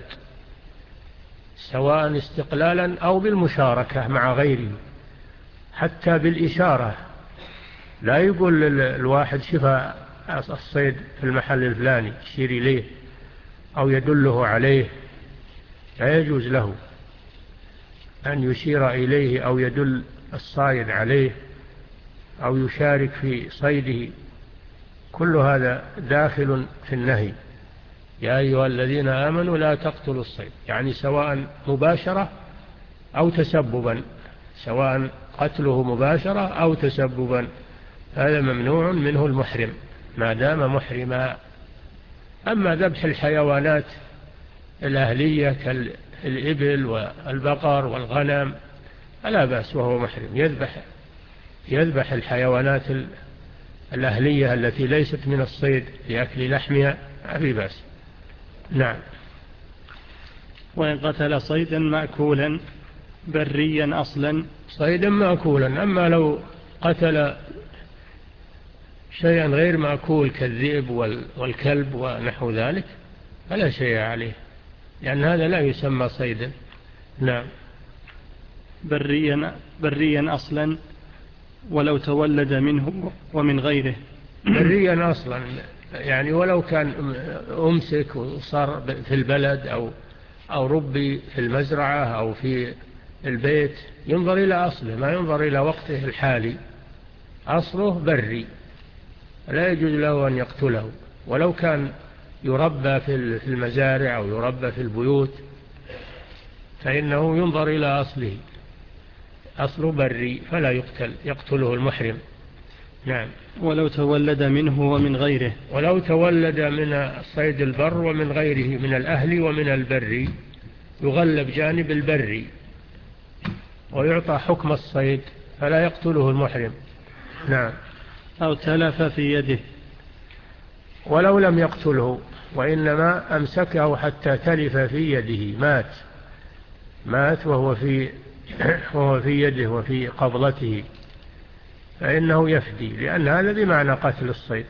سواء استقلالا أو بالمشاركة مع غيره، حتى بالإشارة. لا يقول الواحد شفى الصيد في المحل الفلاني يشير إليه أو يدله عليه، لا يجوز له أن يشير إليه أو يدل الصائد عليه أو يشارك في صيده، كل هذا داخل في النهي. يا أيها الذين آمنوا لا تقتلوا الصيد، يعني سواء مباشرة أو تسببا، سواء قتله مباشرة أو تسببا، هذا ممنوع منه المحرم ما دام محرما. أما ذبح الحيوانات الأهلية كالإبل والبقر والغنم فلا بأس وهو محرم، يذبح يذبح الحيوانات الأهلية التي ليست من الصيد لأكل لحمها، ما في بأس. نعم. وإن قتل صيدا مأكولا بريا أصلا، صيدا مأكولا، أما لو قتل شيئا غير مأكول كالذئب والكلب ونحو ذلك فلا شيء عليه، لأن هذا لا يسمى صيدا. نعم. بريا, بريا أصلا ولو تولد منه ومن غيره. بريا أصلا يعني ولو كان أمسك وصار في البلد أو أو ربي في المزرعة أو في البيت، ينظر إلى أصله، ما ينظر إلى وقته الحالي. أصله بري، لا يجوز له أن يقتله، ولو كان يربى في المزارع أو يربى في البيوت فإنه ينظر إلى أصله، أصله بري فلا يقتل، يقتله المحرم. نعم. ولو تولد منه ومن غيره، ولو تولد من الصيد البر ومن غيره من الأهل ومن البري، يغلب جانب البري ويعطى حكم الصيد فلا يقتله المحرم. نعم. أو تلف في يده، ولو لم يقتله وإنما أمسكه حتى تلف في يده، مات مات وهو في وهو في يده وفي قبضته، فإنه يفدي، لأن هذا بمعنى قتل الصيد،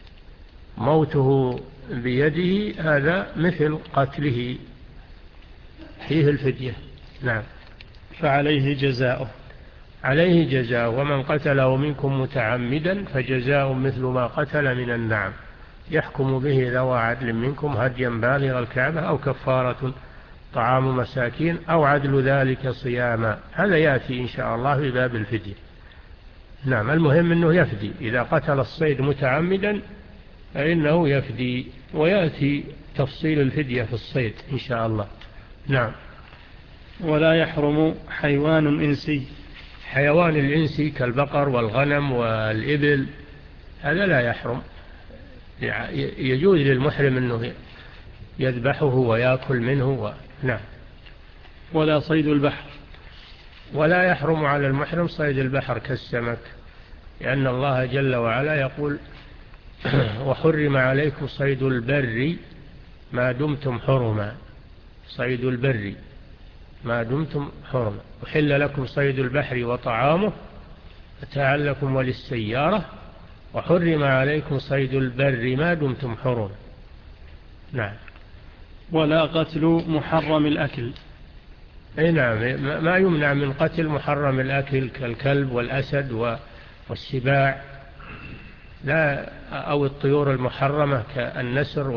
موته بيده هذا مثل قتله، فيه الفدية. نعم. فعليه جزاؤه، عليه جزاء، ومن قتله منكم متعمدا فجزاء مثل ما قتل من النعم، يحكم به ذو عدل منكم هديا بالغ الكعبة أو كفارة طعام مساكين أو عدل ذلك صياما. هذا يأتي إن شاء الله في باب الفدية. نعم. المهم أنه يفدي، إذا قتل الصيد متعمدا فإنه يفدي، ويأتي تفصيل الفدية في الصيد إن شاء الله. نعم. ولا يحرم حيوان إنسي، حيوان الإنسي كالبقر والغنم والإبل هذا لا يحرم، يجوز للمحرم أنه يذبحه ويأكل منه و... نعم. ولا صيد البحر، ولا يحرم على المحرم صيد البحر كالسمك، لأن الله جل وعلا يقول: وحرم عليكم صيد البر ما دمتم حرما، صيد البر ما دمتم حرما، وحل لكم صيد البحر وطعامه متاعا لكم وللسيارة، وحرم عليكم صيد البر ما دمتم حرما. نعم. ولا قتل محرم الأكل، أي نعم، ما يمنع من قتل محرم الأكل كالكلب والأسد والسباع، لا، أو الطيور المحرمة كالنسر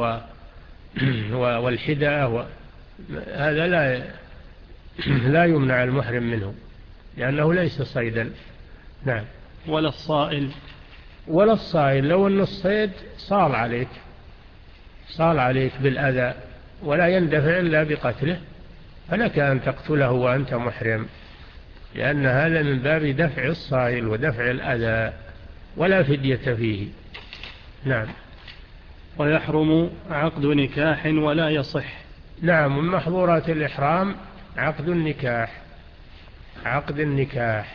والحدأة، هذا لا لا يمنع المحرم منه لأنه ليس صيدا. نعم. ولا الصائل، ولا الصائل، لو أن الصيد صال عليك صال عليك بالأذى ولا يندفع إلا بقتله فلك أن تقتله وأنت محرم. لأن هذا من باب دفع الصائل ودفع الأذى ولا فدية فيه. نعم. ويحرم عقد نكاح ولا يصح. نعم، من محظورات الإحرام عقد النكاح، عقد النكاح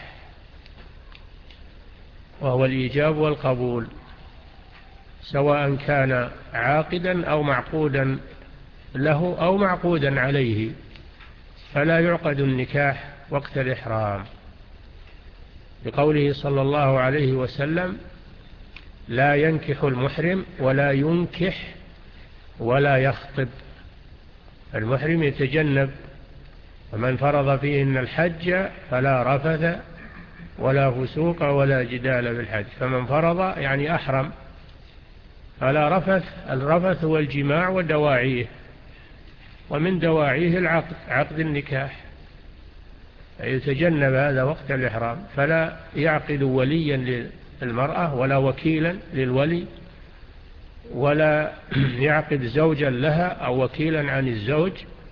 وهو الإيجاب والقبول، سواء كان عاقدا أو معقودا له أو معقودا عليه، فلا يعقد النكاح وقت الإحرام، بقوله صلى الله عليه وسلم: لا ينكح المحرم ولا ينكح ولا يخطب. المحرم يتجنب، ومن فرض فيهن الحج فلا رفث ولا فسوق ولا جدال بالحج. فمن فرض يعني أحرم، فلا رفث. الرفث هو الجماع ودواعيه، ومن دواعيه العقد، عقد النكاح، يتجنب هذا وقت الإحرام. فلا يعقد وليا للمرأة ولا وكيلا للولي، ولا يعقد زوجا لها أو وكيلا عن الزوج،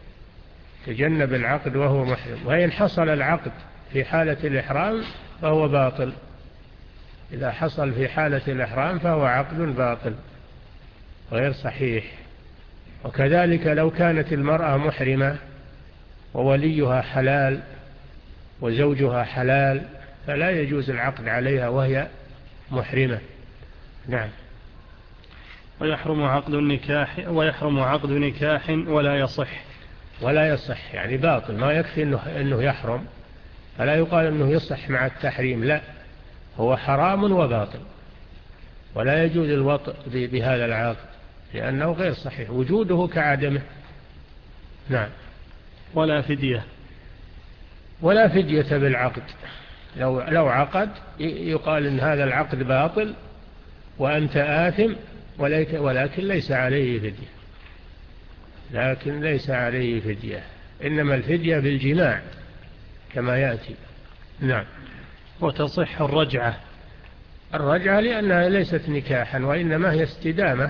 تجنب العقد وهو محرم. وإن حصل العقد في حالة الإحرام فهو باطل. إذا حصل في حالة الإحرام فهو عقد باطل غير صحيح. وكذلك لو كانت المرأة محرمة ووليها حلال وزوجها حلال فلا يجوز العقد عليها وهي محرمة. نعم. ويحرم عقد النكاح ويحرم عقد نكاح ولا يصح. ولا يصح يعني باطل، ما يكفي إنه, إنه يحرم، فلا يقال إنه يصح مع التحريم، لا، هو حرام وباطل، ولا يجوز الوطء بهذا العقد لأنه غير صحيح، وجوده كعدمه. نعم. ولا فدية. ولا فدية بالعقد. لو, لو عقد يقال إن هذا العقد باطل وأنت آثم، ولكن ليس عليه فدية، لكن ليس عليه فدية، إنما الفدية بالجماع كما يأتي. نعم. وتصح الرجعة. الرجعة لأنها ليست نكاحا وإنما هي استدامة.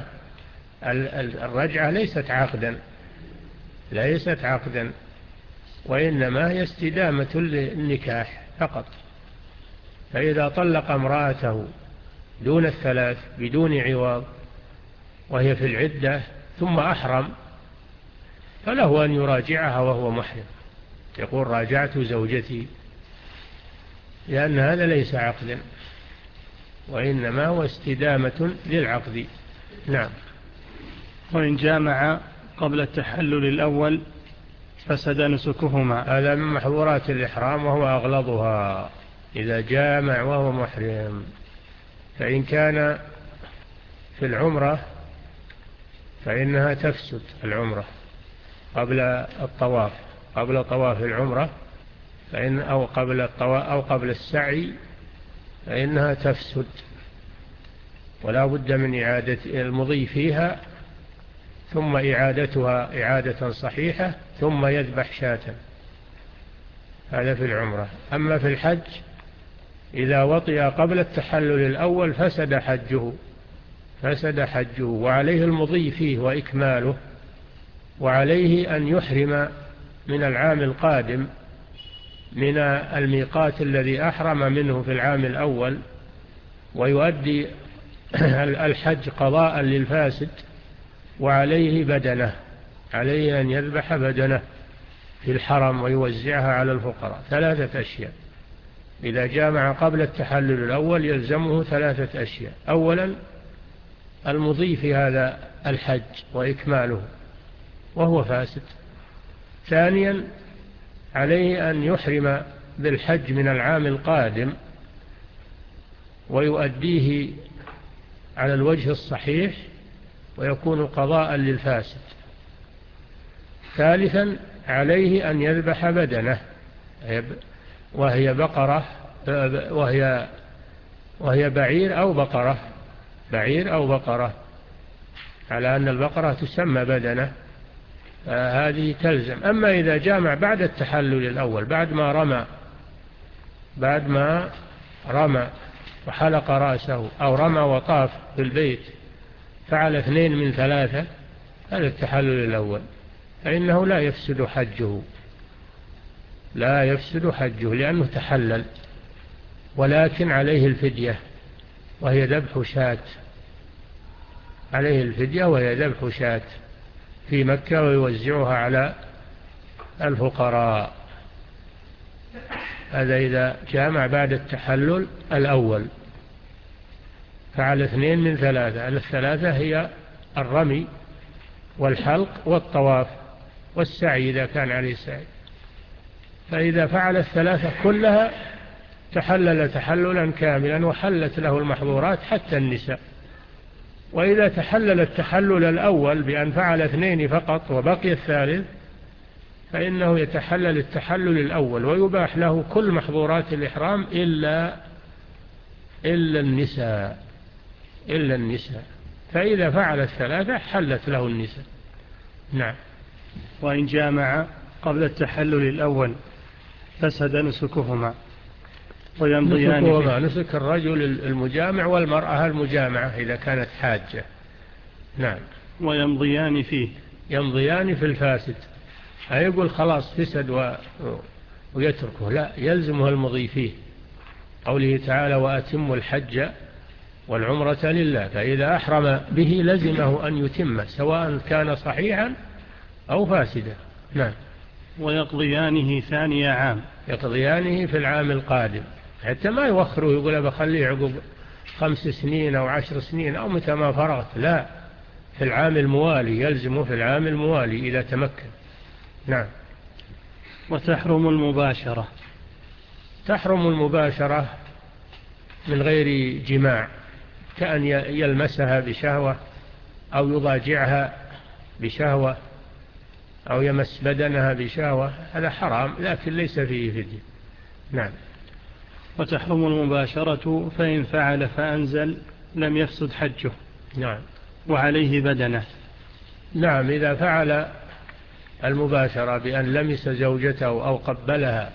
الرجعة ليست عقدا، ليست عقدا وإنما هي استدامة للنكاح فقط. فإذا طلق امرأته دون الثلاث بدون عوض وهي في العدة ثم أحرم، فله أن يراجعها وهو محرم، يقول: راجعت زوجتي، لأن هذا ليس عقدا وإنما هو استدامة للعقد. نعم. وإن جامع قبل التحلل الأول فسد نسكهما. هذا من محظورات الإحرام وهو أغلظها، إذا جامع وهو محرم. فإن كان في العمرة فإنها تفسد العمرة قبل الطواف، قبل طواف العمرة فإن أو قبل الطواف أو قبل السعي فإنها تفسد، ولا بد من إعادة المضي فيها ثم إعادتها إعادة صحيحة ثم يذبح شاة. هذا في العمرة. أما في الحج إذا وطئ قبل التحلل الأول فسد حجه، فسد حجه وعليه المضي فيه وإكماله، وعليه أن يحرم من العام القادم من الميقات الذي أحرم منه في العام الأول، ويؤدي الحج قضاء للفاسد، وعليه بدنه، عليه أن يذبح بدنه في الحرم ويوزعها على الفقراء. ثلاثة أشياء. إذا جامع قبل التحلل الأول يلزمه ثلاثة أشياء: أولا المضي في هذا الحج وإكماله وهو فاسد. ثانيا عليه أن يحرم بالحج من العام القادم ويؤديه على الوجه الصحيح ويكون قضاء للفاسد. ثالثا عليه أن يذبح بدنه وهي بقرة وهي وهي بعير أو بقرة، بعير أو بقرة، على أن البقرة تسمى بدنه، هذه تلزم. أما إذا جامع بعد التحلل الأول، بعد ما رمى بعد ما رمى وحلق رأسه أو رمى وطاف في البيت، فعل اثنين من ثلاثة، هذا التحلل الأول، فإنه لا يفسد حجه. لا يفسد حجه لأنه تحلل، ولكن عليه الفدية وهي ذبح شاة، عليه الفدية وهي ذبح شاة في مكة ويوزعها على الفقراء. هذا إذا جامع بعد التحلل الأول. فعل اثنين من ثلاثة، الثلاثة هي الرمي والحلق والطواف والسعي إذا كان عليه سعي. فإذا فعل الثلاثة كلها تحلل تحللا كاملا وحلت له المحظورات حتى النساء. وإذا تحلل التحلل الأول بأن فعل اثنين فقط وبقي الثالث فإنه يتحلل التحلل الأول ويباح له كل محظورات الإحرام إلا إلا النساء إلا النساء فإذا فعل الثلاثة حلت له النساء. نعم. وإن جامع قبل التحلل الأول فسد نسكهما ويمضيان نسكهما نسك الرجل المجامع والمرأة المجامعة إذا كانت حاجة. نعم. ويمضيان فيه يمضيان في الفاسد، يقول خلاص فسد و... ويتركه، لا، يلزمه المضي فيه. قوله تعالى وأتموا الحج والعمرة لله، فإذا أحرم به لزمه أن يتم سواء كان صحيحا أو فاسدا. نعم. ويقضيانه ثاني عام، يقضيانه في العام القادم حتى ما يوخره يقول بخليه عقب خمس سنين أو عشر سنين أو متى ما فرغت، لا، في العام الموالي، يلزمه في العام الموالي إذا تمكن. نعم. وتحرم المباشرة. تحرم المباشرة من غير جماع، كأن يلمسها بشهوة أو يضاجعها بشهوة أو يمس بدنها بشهوة، هذا حرام لكن ليس فيه فدية. نعم. وتحرم المباشرة فإن فعل فأنزل لم يفسد حجه. نعم. وعليه بدنه. نعم. إذا فعل المباشرة بأن لمس زوجته أو قبلها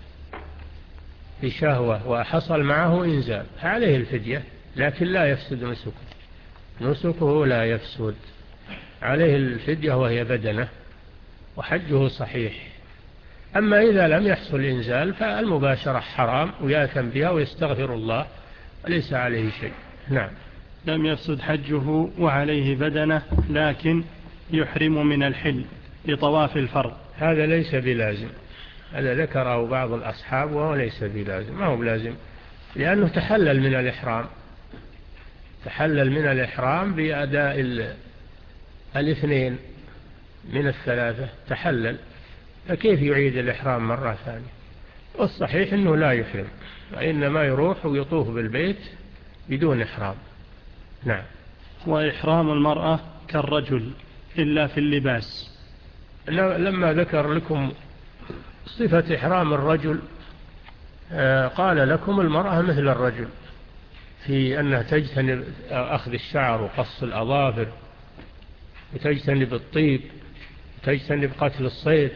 بشهوة وحصل معه إنزال عليه الفدية لكن لا يفسد نسكه، نسكه لا يفسد، عليه الفدية وهي بدنه وحجه صحيح. أما إذا لم يحصل إنزال فالمباشرة حرام ويأثم بها ويستغفر الله وليس عليه شيء. نعم. لم يفسد حجه وعليه بدنه لكن يحرم من الحل لطواف الفرض. هذا ليس بلازم، هذا ذكره بعض الأصحاب وهو ليس بلازم، ما هو بلازم لأنه تحلل من الإحرام، تحلل من الإحرام بأداء الاثنين من الثلاثة تحلل، فكيف يعيد الإحرام مرة ثانية؟ والصحيح أنه لا يحرم، وإنما يروح ويطوف بالبيت بدون إحرام. نعم. وإحرام المرأة كالرجل إلا في اللباس. لما ذكر لكم صفة إحرام الرجل قال لكم المرأة مثل الرجل في أنها تجتنب أخذ الشعر وقص الأظافر وتجتنب الطيب وتجتنب قتل الصيد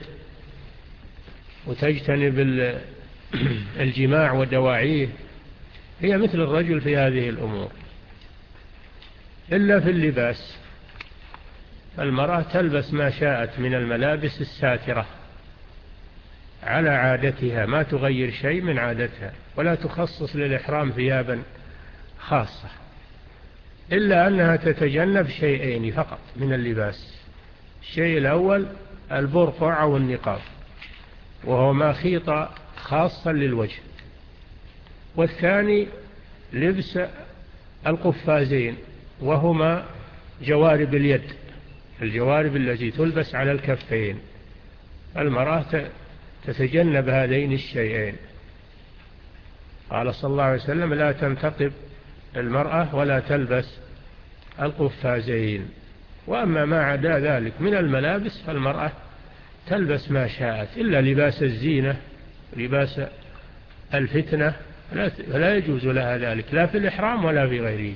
وتجتنب الجماع ودواعيه، هي مثل الرجل في هذه الأمور إلا في اللباس. المرأة تلبس ما شاءت من الملابس الساترة على عادتها، ما تغير شيء من عادتها ولا تخصص للإحرام ثيابا خاصة، إلا أنها تتجنب شيئين فقط من اللباس. الشيء الأول البرقع أو النقاب وهو ما خيط خاصا للوجه، والثاني لبس القفازين وهما جوارب اليد، الجوارب التي تلبس على الكفين. المرأة تتجنب هذين الشيئين. قال صلى الله عليه وسلم لا تنتقب المرأة ولا تلبس القفازين. وأما ما عدا ذلك من الملابس فالمرأة تلبس ما شاءت إلا لباس الزينة لباس الفتنة فلا يجوز لها ذلك لا في الإحرام ولا في غيره.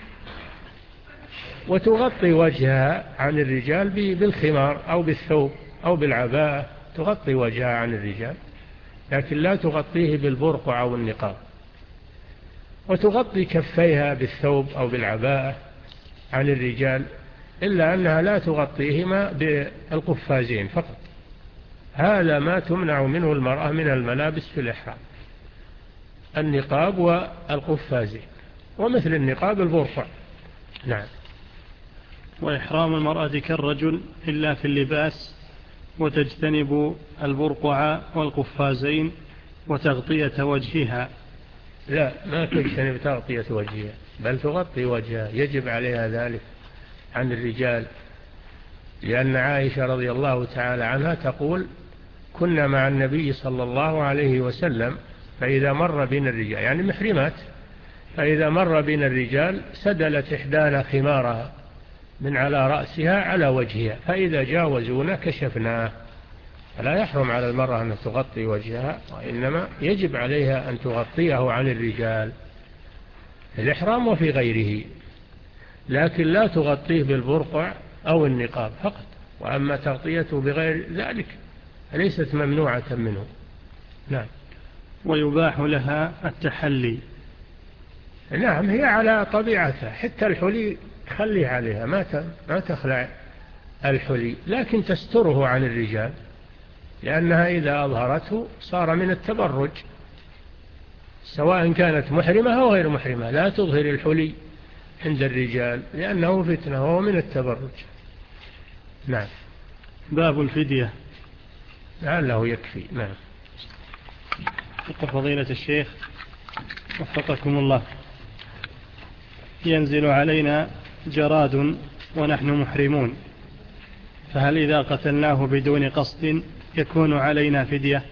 وتغطي وجهها عن الرجال بالخمار أو بالثوب أو بالعباءة، تغطي وجهها عن الرجال لكن لا تغطيه بالبرقع أو النقاب. وتغطي كفيها بالثوب أو بالعباءة عن الرجال إلا أنها لا تغطيهما بالقفازين فقط. هذا ما تمنع منه المرأة من الملابس في الإحرام، النقاب والقفازين، ومثل النقاب البرقع. نعم. وإحرام المرأة كالرجل إلا في اللباس، وتجتنب البرقع والقفازين وتغطية وجهها. لا، ما تجتنب تغطية وجهها، بل تغطي وجهها، يجب عليها ذلك عن الرجال، لأن عائشة رضي الله تعالى عنها تقول: كنا مع النبي صلى الله عليه وسلم فإذا مر بنا الرجال، يعني محرمات، فإذا مر بنا الرجال سدلت إحدانا خمارها من على رأسها على وجهها، فإذا جاوزونا كشفناه. فلا يحرم على المرأة أن تغطي وجهها، وإنما يجب عليها أن تغطيه عن الرجال في الإحرام وفي غيره، لكن لا تغطيه بالبرقع أو النقاب فقط. وأما تغطيته بغير ذلك ليست ممنوعة منه. نعم. ويباح لها التحلي. نعم، هي على طبيعتها، حتى الحلي خلي عليها، ما تخلع الحلي، لكن تستره عن الرجال، لأنها إذا أظهرته صار من التبرج، سواء كانت محرمة أو غير محرمة، لا تظهر الحلي عند الرجال لأنه فتنة وهو من التبرج. نعم. باب الفدية. لعله يكفي. نعم. فضيلة الشيخ وفقكم الله، ينزل علينا جراد ونحن محرمون، فهل إذا قتلناه بدون قصد يكون علينا فدية؟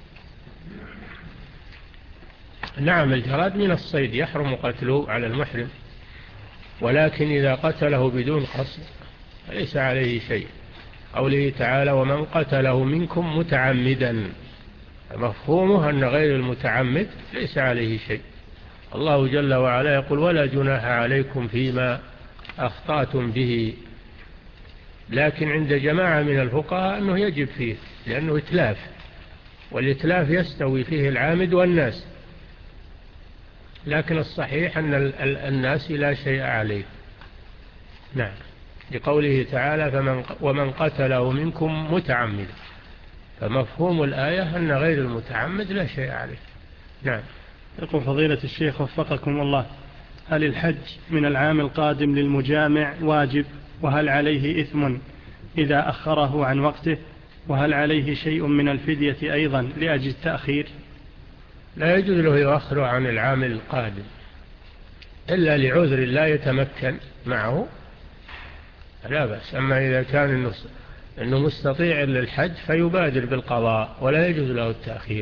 نعم، الجراد من الصيد يحرم قتله على المحرم، ولكن إذا قتله بدون قصد ليس عليه شيء. قوله تعالى: ومن قتله منكم متعمدا، مفهومه أن غير المتعمد ليس عليه شيء. الله جل وعلا يقول: ولا جناح عليكم فيما أخطأتم به، لكن عند جماعة من الفقهاء أنه يجب فيه، لأنه إتلاف، والإتلاف يستوي فيه العامد والناس، لكن الصحيح أن الناس لا شيء عليه. نعم، لقوله تعالى: فمن ومن قتله منكم متعمدا، فمفهوم الآية أن غير المتعمد لا شيء عليه. نعم. يقول فضيلة الشيخ وفقكم الله: هل الحج من العام القادم للمجامع واجب؟ وهل عليه إثم إذا أخره عن وقته؟ وهل عليه شيء من الفدية أيضا لأجل التأخير؟ لا يجوز له يؤخر عن العام القادم إلا لعذر لا يتمكن معه، لا بأس. أما إذا كان أنه مستطيع للحج فيبادر بالقضاء ولا يجوز له التأخير،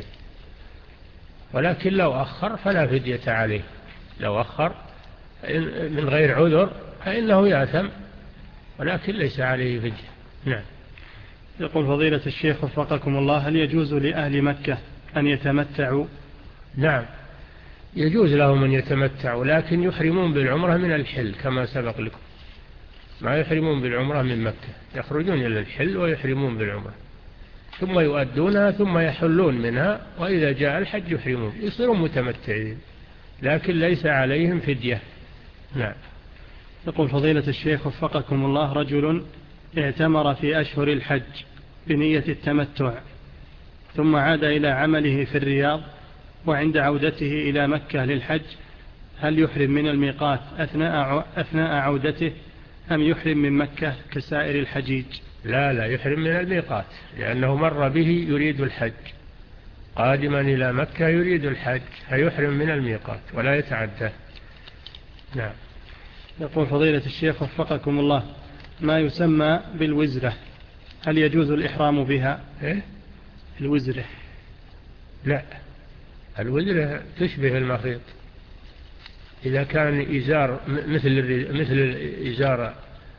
ولكن لو أخر فلا فدية عليه. لو أخر من غير عذر فإنه يأثم، ولكن ليس عليه فدية. نعم. يقول فضيلة الشيخ وفقكم الله: هل يجوز لأهل مكة أن يتمتعوا؟ نعم، يجوز لهم أن يتمتعوا، لكن يحرمون بالعمرة من الحل كما سبق لكم، ما يحرمون بالعمرة من مكة، يخرجون إلى الحل ويحرمون بالعمرة، ثم يؤدونها ثم يحلون منها، وإذا جاء الحج يحرمون، يصيرون متمتعين، لكن ليس عليهم فدية. نعم. يقول فضيلة الشيخ وفقكم الله: رجل اعتمر في أشهر الحج بنية التمتع، ثم عاد إلى عمله في الرياض، وعند عودته إلى مكة للحج هل يحرم من الميقات أثناء أثناء عودته أم يحرم من مكة كسائر الحجيج؟ لا لا، يحرم من الميقات، لأنه مر به يريد الحج، قادما إلى مكة يريد الحج، فيحرم من الميقات ولا يتعدى. نعم. يقول فضيلة الشيخ وفقكم الله: ما يسمى بالوزرة، هل يجوز الإحرام بها؟ إيه؟ الوزرة. لا، الوزرة تشبه المخيط، إذا كان إزار مثل مثل إزار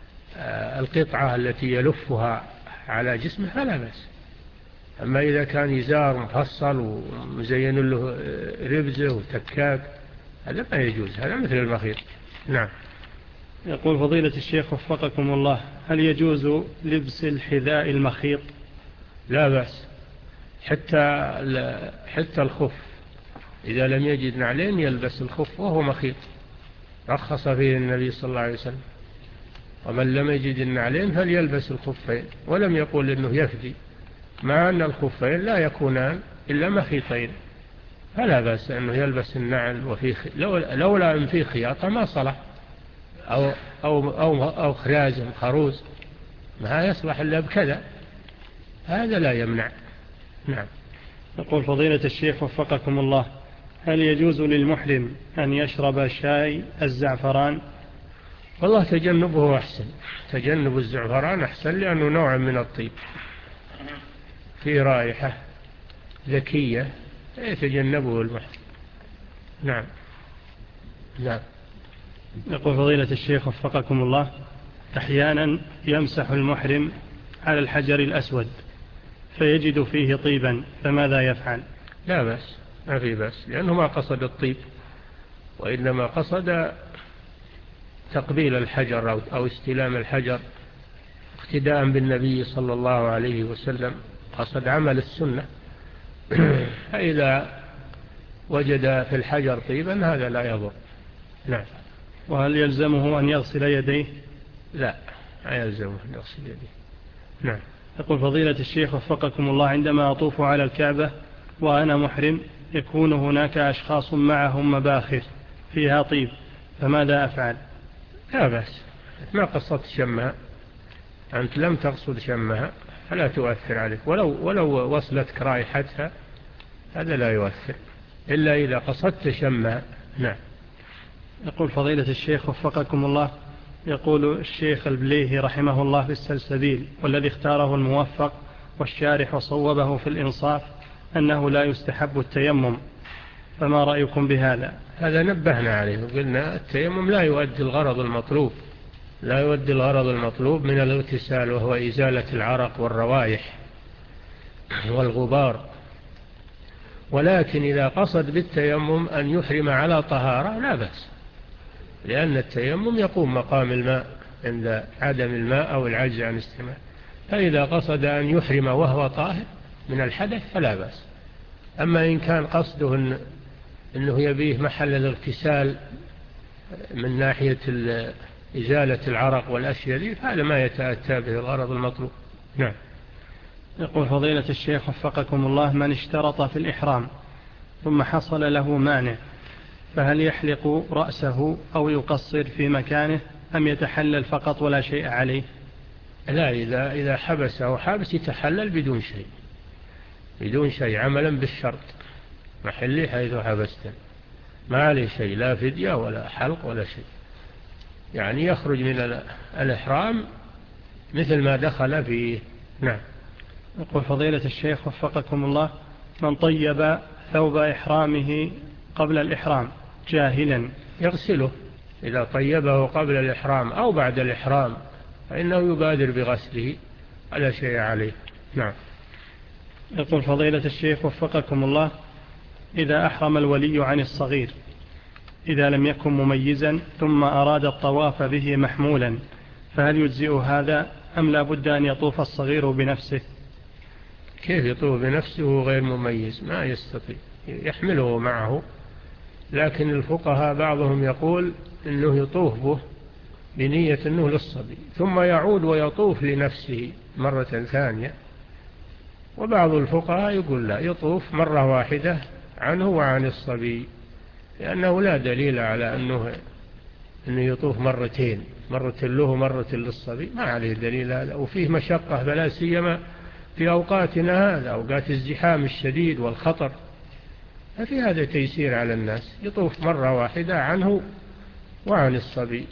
القطعة التي يلفها على جسمه فلا بأس. أما إذا كان إزار مفصل ومزين له ربزه وتكاك هذا ما يجوز، هذا مثل المخيط. نعم. يقول فضيلة الشيخ وفقكم الله: هل يجوز لبس الحذاء المخيط؟ لا بأس، حتى حتى الخف إذا لم يجد نعلين يلبس الخف وهو مخيط، رخص فيه النبي صلى الله عليه وسلم: ومن لم يجد النعلين فليلبس الخفين، ولم يقول إنه يفدي مع أن الخفين لا يكونان إلا مخيطين، فلا بأس أنه يلبس النعل وفيه خ... لولا أن فيه خياطة ما صلح، أو, أو, أو, أو خرازم خروز ما يصلح إلا بكذا، هذا لا يمنع. نعم. يقول فضيلة الشيخ وفقكم الله، هل يجوز للمحرم أن يشرب شاي الزعفران؟ والله تجنبه أحسن، تجنب الزعفران أحسن، لأنه نوع من الطيب فيه رائحة ذكية يتجنبه المحرم. نعم. نعم. يقول فضيلة الشيخ وفقكم الله، أحيانا يمسح المحرم على الحجر الأسود فيجد فيه طيبا، فماذا يفعل؟ لا بأس، ما في بأس، لأنه ما قصد الطيب، وإنما قصد تقبيل الحجر أو استلام الحجر اقتداء بالنبي صلى الله عليه وسلم، قصد عمل السنة. فإذا وجد في الحجر طيبا هذا لا يضر. نعم. وهل يلزمه أن يغسل يديه؟ لا، لا يلزمه أن يغسل يديه. نعم. يقول فضيلة الشيخ وفقكم الله، عندما أطوف على الكعبة وأنا محرم يكون هناك أشخاص معهم مباخر فيها طيب، فماذا أفعل؟ لا بأس، ما قصدت شمها، أنت لم تقصد شمها فلا تؤثر عليك، ولو, ولو وصلتك رائحتها هذا لا يؤثر، إلا إذا قصدت شمها. نعم. يقول فضيلة الشيخ وفقكم الله، يقول الشيخ البليهي رحمه الله في السلسبيل، والذي اختاره الموفق والشارح وصوبه في الإنصاف أنه لا يستحب التيمم، فما رأيكم بهذا؟ هذا نبهنا عليه وقلنا التيمم لا يؤدي الغرض المطلوب، لا يؤدي الغرض المطلوب من الاغتسال، وهو إزالة العرق والروائح والغبار. ولكن إذا قصد بالتيمم أن يحرم على طهارة لا بأس، لأن التيمم يقوم مقام الماء عند عدم الماء أو العجز عن استعمال. فإذا قصد أن يحرم وهو طاهر من الحدث فلا بأس. أما إن كان قصده إن أنه يبيه محل الاغتسال من ناحية إزالة العرق والأشياء دي، هذا ما يتأتى به الغرض المطلوب. نعم. يقول فضيلة الشيخ وفقكم الله، من اشترط في الإحرام ثم حصل له مانع فهل يحلق رأسه أو يقصر في مكانه أم يتحلل فقط ولا شيء عليه؟ لا، إذا, إذا حبسه حابس يتحلل بدون شيء، بدون شيء عملا بالشرط، محلي حيث حبسته ما عليه شيء، لا فدية ولا حلق ولا شيء، يعني يخرج من الإحرام مثل ما دخل فيه. نعم. يقول فضيلة الشيخ وفقكم الله، من طيب ثوب إحرامه قبل الإحرام جاهلا يغسله، إذا طيبه قبل الإحرام أو بعد الإحرام فإنه يبادر بغسله، على شيء عليه. نعم. يقول فضيلة الشيخ وفقكم الله، إذا أحرم الولي عن الصغير إذا لم يكن مميزا ثم أراد الطواف به محمولا فهل يجزئ هذا أم لا بد أن يطوف الصغير بنفسه؟ كيف يطوف بنفسه غير مميز؟ ما يستطيع، يحمله معه، لكن الفقهاء بعضهم يقول إنه يطوف به بنية أنه للصبي ثم يعود ويطوف لنفسه مرة ثانية، وبعض الفقهاء يقول لا، يطوف مرة واحدة عنه وعن الصبي، لأنه لا دليل على أنه, أنه يطوف مرتين، مرة له مرة للصبي، ما عليه دليل هذا، وفيه مشقة فلا سيما في أوقاتنا هذا، أوقات الزحام الشديد والخطر، ففي هذا تيسير على الناس، يطوف مرة واحدة عنه وعن الصبي،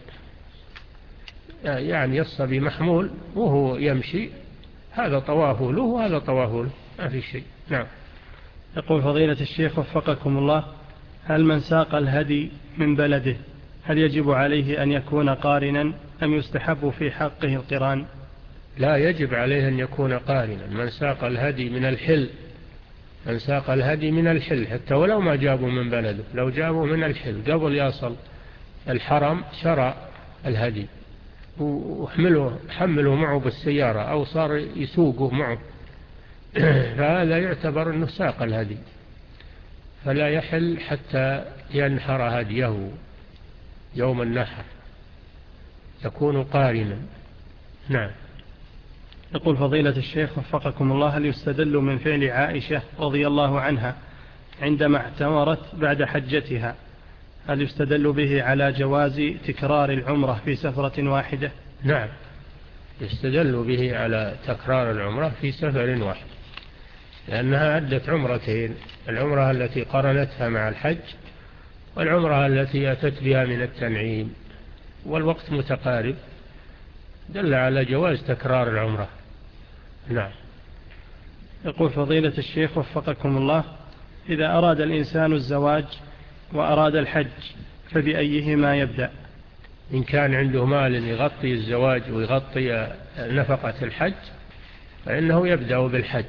يعني الصبي محمول وهو يمشي، هذا طوافه له وهذا طوافه له، ما في شيء. نعم. يقول فضيلة الشيخ وفقكم الله، هل من ساق الهدي من بلده هل يجب عليه أن يكون قارنا أم يستحب في حقه القران؟ لا، يجب عليه أن يكون قارنا. من ساق الهدي من الحل، من ساق الهدي من الحل حتى ولو ما جابوا من بلده، لو جابوا من الحل قبل يصل الحرم شرى الهدي وحمله حمله معه بالسيارة أو صار يسوقه معه فهذا يعتبر أنه ساق الهدي، فلا يحل حتى ينحر هديه يوم النحر، يكون قارنا. نعم. يقول فضيلة الشيخ وفقكم الله، هل يستدل من فعل عائشة رضي الله عنها عندما اعتمرت بعد حجتها، هل يستدل به على جواز تكرار العمرة في سفرة واحدة؟ نعم، يستدل به على تكرار العمرة في سفر واحد، لأنها أدت عمرتين، العمرة التي قرنتها مع الحج والعمرة التي أتت بها من التنعيم، والوقت متقارب، دل على جواز تكرار العمرة. نعم. يقول فضيلة الشيخ وفقكم الله، إذا أراد الإنسان الزواج وأراد الحج فبأيهما يبدأ؟ إن كان عنده مال يغطي الزواج ويغطي نفقة الحج فإنه يبدأ بالحج،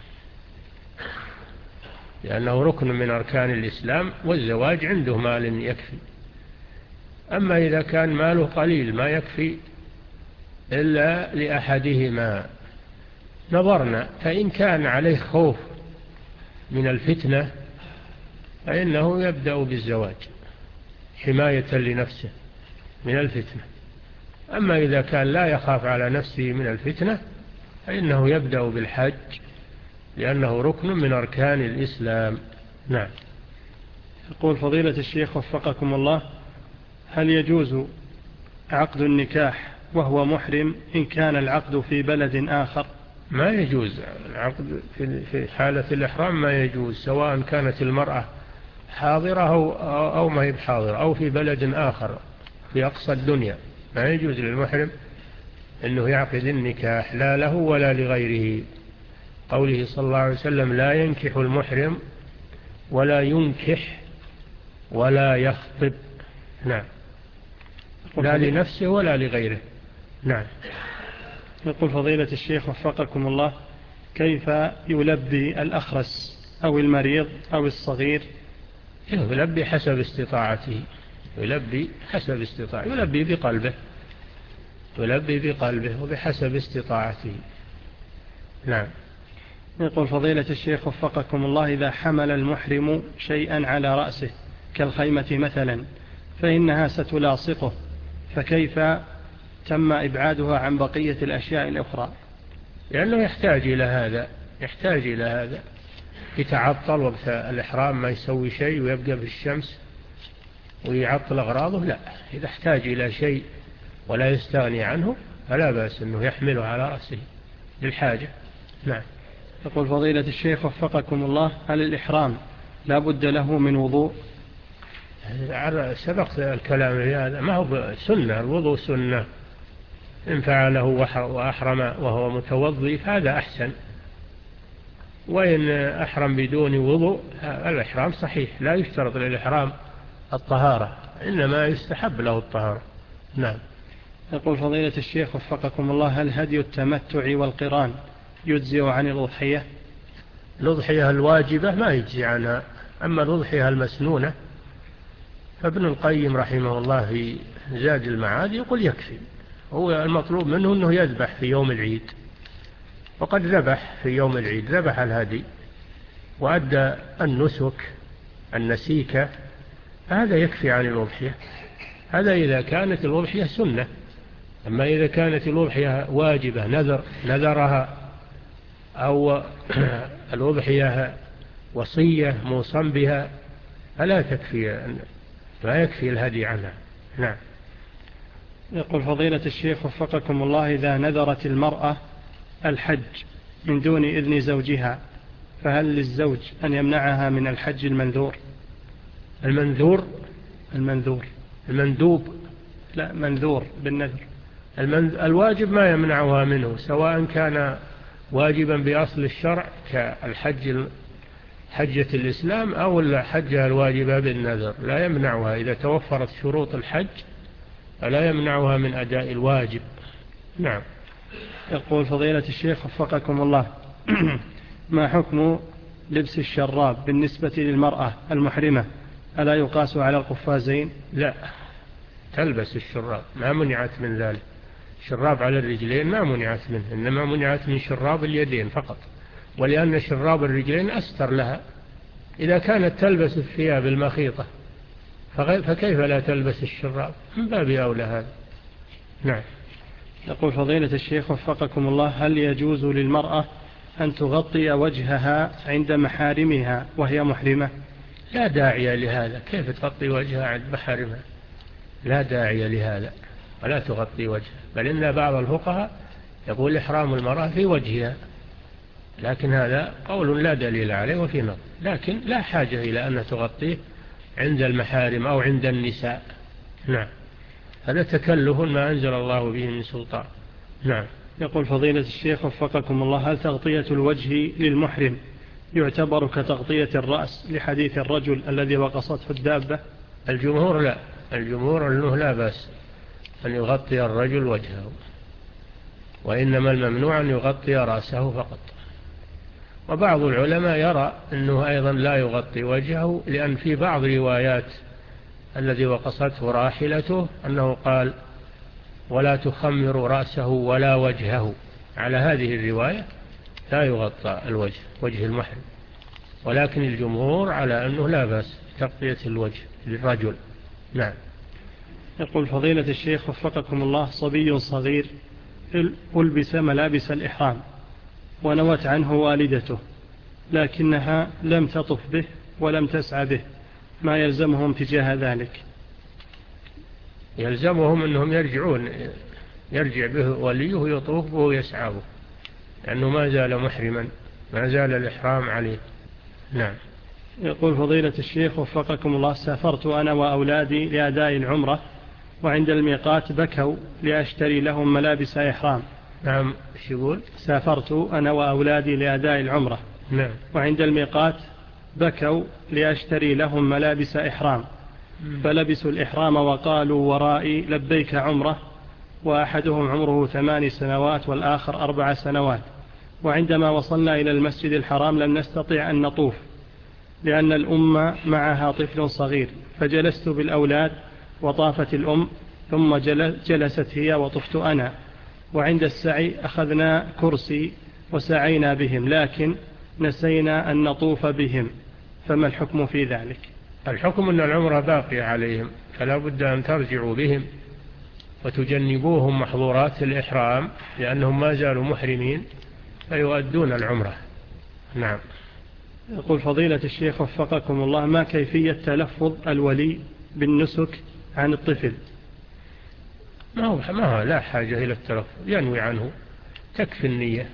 لأنه ركن من أركان الإسلام، والزواج عنده مال يكفي. أما إذا كان ماله قليل ما يكفي إلا لأحدهما نظرنا، فإن كان عليه خوف من الفتنة فإنه يبدأ بالزواج حماية لنفسه من الفتنة. أما إذا كان لا يخاف على نفسه من الفتنة فإنه يبدأ بالحج، لأنه ركن من أركان الإسلام. نعم. يقول فضيلة الشيخ وفقكم الله، هل يجوز عقد النكاح وهو محرم إن كان العقد في بلد آخر؟ ما يجوز العقد في حالة الإحرام، ما يجوز، سواء كانت المرأة حاضرة أو ما هي بحاضرة أو في بلد آخر في أقصى الدنيا، ما يجوز للمحرم أنه يعقد النكاح لا له ولا لغيره. قوله صلى الله عليه وسلم: لا ينكح المحرم ولا ينكح ولا يخطب. نعم، لا لنفسه ولا لغيره. نعم. يقول فضيلة الشيخ وفقكم الله، كيف يلبي الأخرس أو المريض أو الصغير؟ يلبي حسب استطاعته، يلبي حسب استطاعته، يلبي بقلبه، يلبي بقلبه وبحسب استطاعته. نعم. يقول فضيلة الشيخ وفقكم الله، إذا حمل المحرم شيئا على رأسه كالخيمة مثلا فإنها ستلاصقه، فكيف تم إبعادها عن بقية الأشياء الأخرى؟ لأنه يحتاج إلى هذا، يحتاج إلى هذا، يتعطل وقت الإحرام ما يسوي شيء ويبقى في الشمس ويعطل أغراضه، لا، إذا احتاج إلى شيء ولا يستغني عنه فلا بأس أنه يحمله على رأسه للحاجة. نعم. يقول فضيلة الشيخ وفقكم الله، هل الإحرام لا بد له من وضوء؟ سبق الكلام في هذا، ما هو سنة، الوضوء سنة، إن فعله وأحرم وهو متوضي فهذا أحسن، وإن أحرم بدون وضوء الإحرام صحيح، لا يشترط للإحرام الطهارة، إنما يستحب له الطهارة. نعم. يقول فضيلة الشيخ وفقكم الله، هل هدي التمتع والقران يجزئ عن الأضحية؟ الأضحية الواجبة ما يجزي عنها، أما الأضحية المسنونة فابن القيم رحمه الله في زاد المعاد يقول يكفي، هو المطلوب منه أنه يذبح في يوم العيد، وقد ذبح في يوم العيد، ذبح الهدي وأدى النسك النسيكة، هذا يكفي عن الأضحية. هذا إذا كانت الأضحية سنة. أما إذا كانت الأضحية واجبة نذر نذرها أو الأضحية وصية موصى بها فلا تكفي، لا يكفي الهدي عنها. نعم. يقول فضيلة الشيخ وفقكم الله، إذا نذرت المرأة الحج من دون إذن زوجها فهل للزوج أن يمنعها من الحج المنذور؟ المنذور المنذور المندوب لا منذور بالنذر. المنذ... الواجب ما يمنعها منه، سواء كان واجبا بأصل الشرع كالحج حجة الإسلام أو الحجة الواجبة بالنذر، لا يمنعها إذا توفرت شروط الحج، فلا يمنعها من أداء الواجب. نعم. يقول فضيلة الشيخ وفقكم الله، ما حكم لبس الشراب بالنسبة للمرأة المحرمة؟ ألا يقاس على القفازين؟ لا، تلبس الشراب، ما منعت من ذلك. شراب على الرجلين ما منعت منه، إنما منعت من شراب اليدين فقط، ولأن شراب الرجلين أستر لها. إذا كانت تلبس الثياب المخيطة فكيف لا تلبس الشراب؟ من باب أولى هذا. نعم. يقول فضيلة الشيخ وفقكم الله، هل يجوز للمرأة أن تغطي وجهها عند محارمها وهي محرمة؟ لا داعي لهذا. كيف تغطي وجهها عند محارمها؟ لا داعي لهذا، ولا تغطي وجهها. بل إن بعض الفقهاء يقول إحرام المرأة في وجهها، لكن هذا قول لا دليل عليه وفي نظر. لكن لا حاجة إلى أن تغطيه عند المحارم أو عند النساء. نعم، هذا تكلف ما أنزل الله به من سلطان. نعم. يقول فضيلة الشيخ وفقكم الله، هل تغطية الوجه للمحرم يعتبر كتغطية الرأس لحديث الرجل الذي وقصته الدابة؟ الجمهور لا، الجمهور أنه لا بأس أن يغطي الرجل وجهه، وإنما الممنوع أن يغطي رأسه فقط. وبعض العلماء يرى أنه أيضا لا يغطي وجهه، لأن في بعض روايات الذي وقصته راحلته أنه قال ولا تخمر رأسه ولا وجهه. على هذه الرواية لا يغطى الوجه، وجه المحرم، ولكن الجمهور على أنه لا بأس تغطية الوجه للرجل. نعم. يقول فضيلة الشيخ وفقكم الله، صبي صغير ألبس ملابس الإحرام ونوت عنه والدته، لكنها لم تطف به ولم تسعى به، ما يلزمهم تجاه ذلك؟ يلزمهم أنهم يرجعون، يرجع به وليه يطوف به ويسعى به، لأنه ما زال محرما، ما زال الإحرام عليه. نعم. يقول فضيلة الشيخ وفقكم الله، سافرت أنا وأولادي لأداء العمرة، وعند الميقات بكوا لأشتري لهم ملابس إحرام. نعم. ايش يقول؟ سافرت أنا وأولادي لأداء العمرة. نعم. وعند الميقات بكوا لأشتري لهم ملابس إحرام، فلبسوا الإحرام وقالوا ورائي لبيك عمرة، وأحدهم عمره ثمان سنوات والآخر أربع سنوات. وعندما وصلنا إلى المسجد الحرام لم نستطيع أن نطوف لأن الأم معها طفل صغير، فجلست بالأولاد وطافت الأم، ثم جلست هي وطفت أنا، وعند السعي أخذنا كرسي وسعينا بهم، لكن نسينا أن نطوف بهم، فما الحكم في ذلك؟ الحكم أن العمرة باقية عليهم، فلا بد أن ترجعوا بهم وتجنبوهم محظورات الإحرام، لأنهم ما زالوا محرمين فيؤدون العمرة. نعم. يقول فضيلة الشيخ وفقكم الله، ما كيفية تلفظ الولي بالنسك عن الطفل؟ ما هو ما هو لا حاجة إلى التلفظ، ينوي عنه، تكفي النية،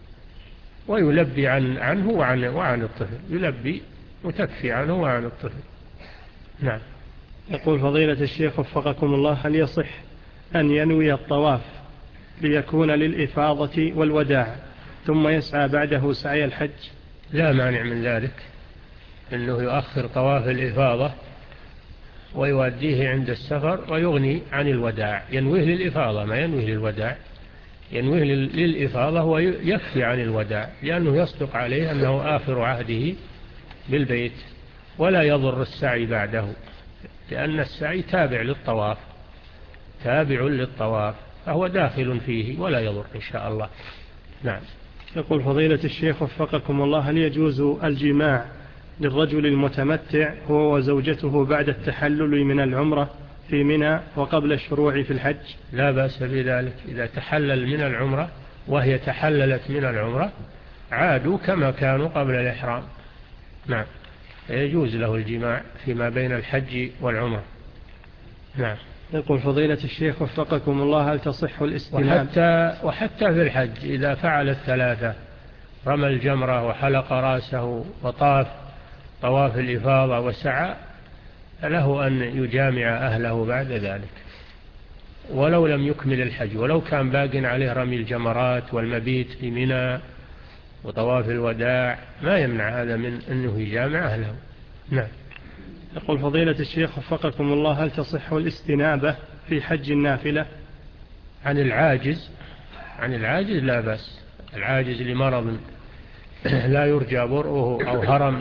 ويلبي عن عنه وعن, وعن الطفل، يلبي وتكفي عنه وعن الطفل. نعم. يقول فضيلة الشيخ وفقكم الله، هل يصح أن ينوي الطواف ليكون للإفاضة والوداع ثم يسعى بعده سعي الحج؟ لا مانع من ذلك، أنه يؤخر طواف الإفاضة ويؤديه عند السفر ويغني عن الوداع، ينويه للإفاضة ما ينويه للوداع، ينويه للإفاضة ويكفي عن الوداع، لأنه يصدق عليه أنه آخر عهده بالبيت، ولا يضر السعي بعده، لأن السعي تابع للطواف، تابع للطواف، فهو داخل فيه ولا يضر إن شاء الله. نعم. يقول فضيلة الشيخ وفقكم الله، هل يجوز الجماع للرجل المتمتع هو وزوجته بعد التحلل من العمرة في منى وقبل الشروع في الحج؟ لا بأس بذلك، إذا تحلل من العمرة وهي تحللت من العمرة عادوا كما كانوا قبل الإحرام. نعم، يجوز له الجماع فيما بين الحج والعمرة. نعم. يقول فضيلة الشيخ وفقكم الله، هل تصح الاستناب وحتى, وحتى في الحج إذا فعل الثلاثة، رمى الجمرة وحلق رأسه وطاف طواف الإفاضة وسعى، له أن يجامع أهله بعد ذلك ولو لم يكمل الحج، ولو كان باق عليه رمي الجمرات والمبيت في منى وطواف الوداع، ما يمنع هذا من أنه يجامع أهله. نعم. يقول فضيلة الشيخ وفقكم الله، هل تصح الاستنابة في حج النافلة؟ عن العاجز عن العاجز لا بأس، العاجز لمرض لا يرجى برؤه أو هرم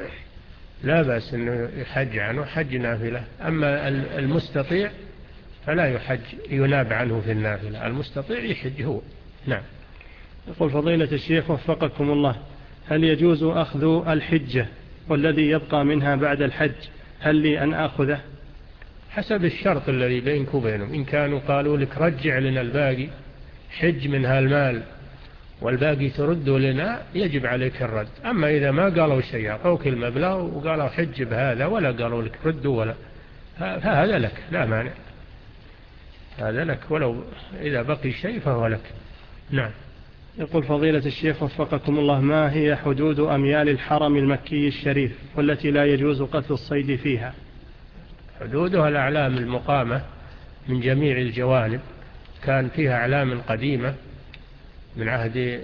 لا بأس أنه يحج عنه حج نافلة. أما المستطيع فلا يحج يناب عنه في النافلة، المستطيع يحج هو. نعم. يقول فضيلة الشيخ وفقكم الله، هل يجوز أخذ الحجة والذي يبقى منها بعد الحج هل لي أن أخذه؟ حسب الشرط الذي بينك وبينهم، إن كانوا قالوا لك رجع لنا الباقي حج منها المال والباقي ترده لنا يجب عليك الرد. أما إذا ما قالوا شيء أعطوك المبلغ وقالوا حج بهذا ولا قالوا لك رده ولا، فهذا لك لا مانع، هذا لك ولو إذا بقي شيء فهو لك. نعم. يقول فضيلة الشيخ وفقكم الله، ما هي حدود أميال الحرم المكي الشريف والتي لا يجوز قتل الصيد فيها؟ حدودها الأعلام المقامة من جميع الجوانب، كان فيها أعلام قديمة من عهد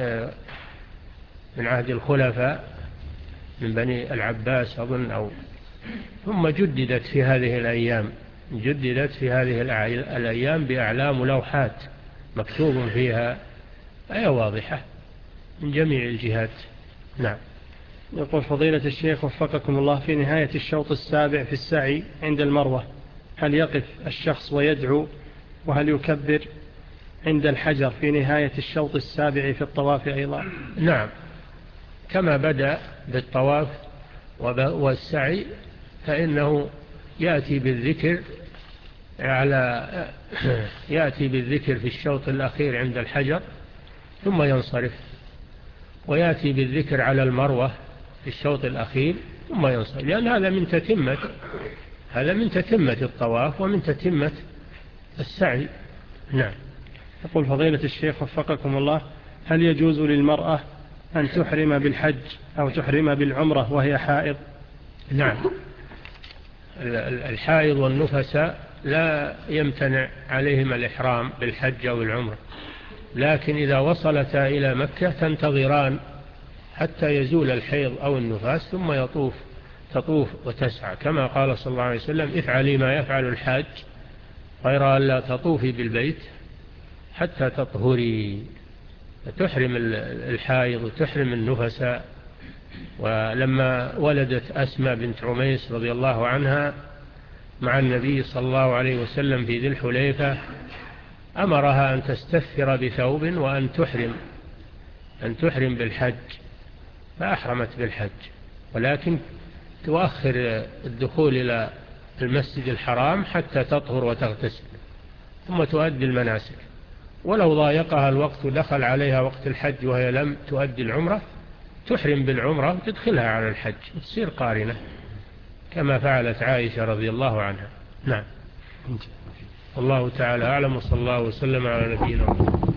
من عهد الخلفاء من بني العباس أظن، أو ثم جددت في هذه الأيام جددت في هذه الأيام بأعلام لوحات مكتوب فيها آية واضحة من جميع الجهات. نعم. يقول فضيلة الشيخ وفقكم الله، في نهاية الشوط السابع في السعي عند المروة هل يقف الشخص ويدعو، وهل يكبر عند الحجر في نهاية الشوط السابع في الطواف أيضا؟ نعم، كما بدأ بالطواف والسعي فإنه يأتي بالذكر على يأتي بالذكر في الشوط الأخير عند الحجر ثم ينصرف، ويأتي بالذكر على المروة في الشوط الأخير ثم ينصرف، لأن هذا من تتمة هذا من تتمة الطواف ومن تتمة السعي. نعم. يقول فضيلة الشيخ وفقكم الله، هل يجوز للمرأة أن تحرم بالحج أو تحرم بالعمرة وهي حائض؟ نعم، الحائض والنفساء لا يمتنع عليهم الإحرام بالحج أو العمرة، لكن إذا وصلتا إلى مكة تنتظران حتى يزول الحيض أو النفاس ثم يطوف تطوف وتسعى، كما قال صلى الله عليه وسلم افعلي ما يفعل الحاج غير أن لا تطوفي بالبيت حتى تطهري. تحرم الحائض وتحرم النفساء. ولما ولدت أسماء بنت عميس رضي الله عنها مع النبي صلى الله عليه وسلم في ذي الحليفة أمرها أن تستثر بثوب وأن تحرم أن تحرم بالحج، فأحرمت بالحج، ولكن تؤخر الدخول إلى المسجد الحرام حتى تطهر وتغتسل ثم تؤدي المناسك. ولو ضايقها الوقت ودخل عليها وقت الحج وهي لم تؤدي العمرة تحرم بالعمرة وتدخلها على الحج وتصير قارنة كما فعلت عائشة رضي الله عنها. نعم. الله تعالى أعلم، وصلى الله وسلم على نبينا محمد.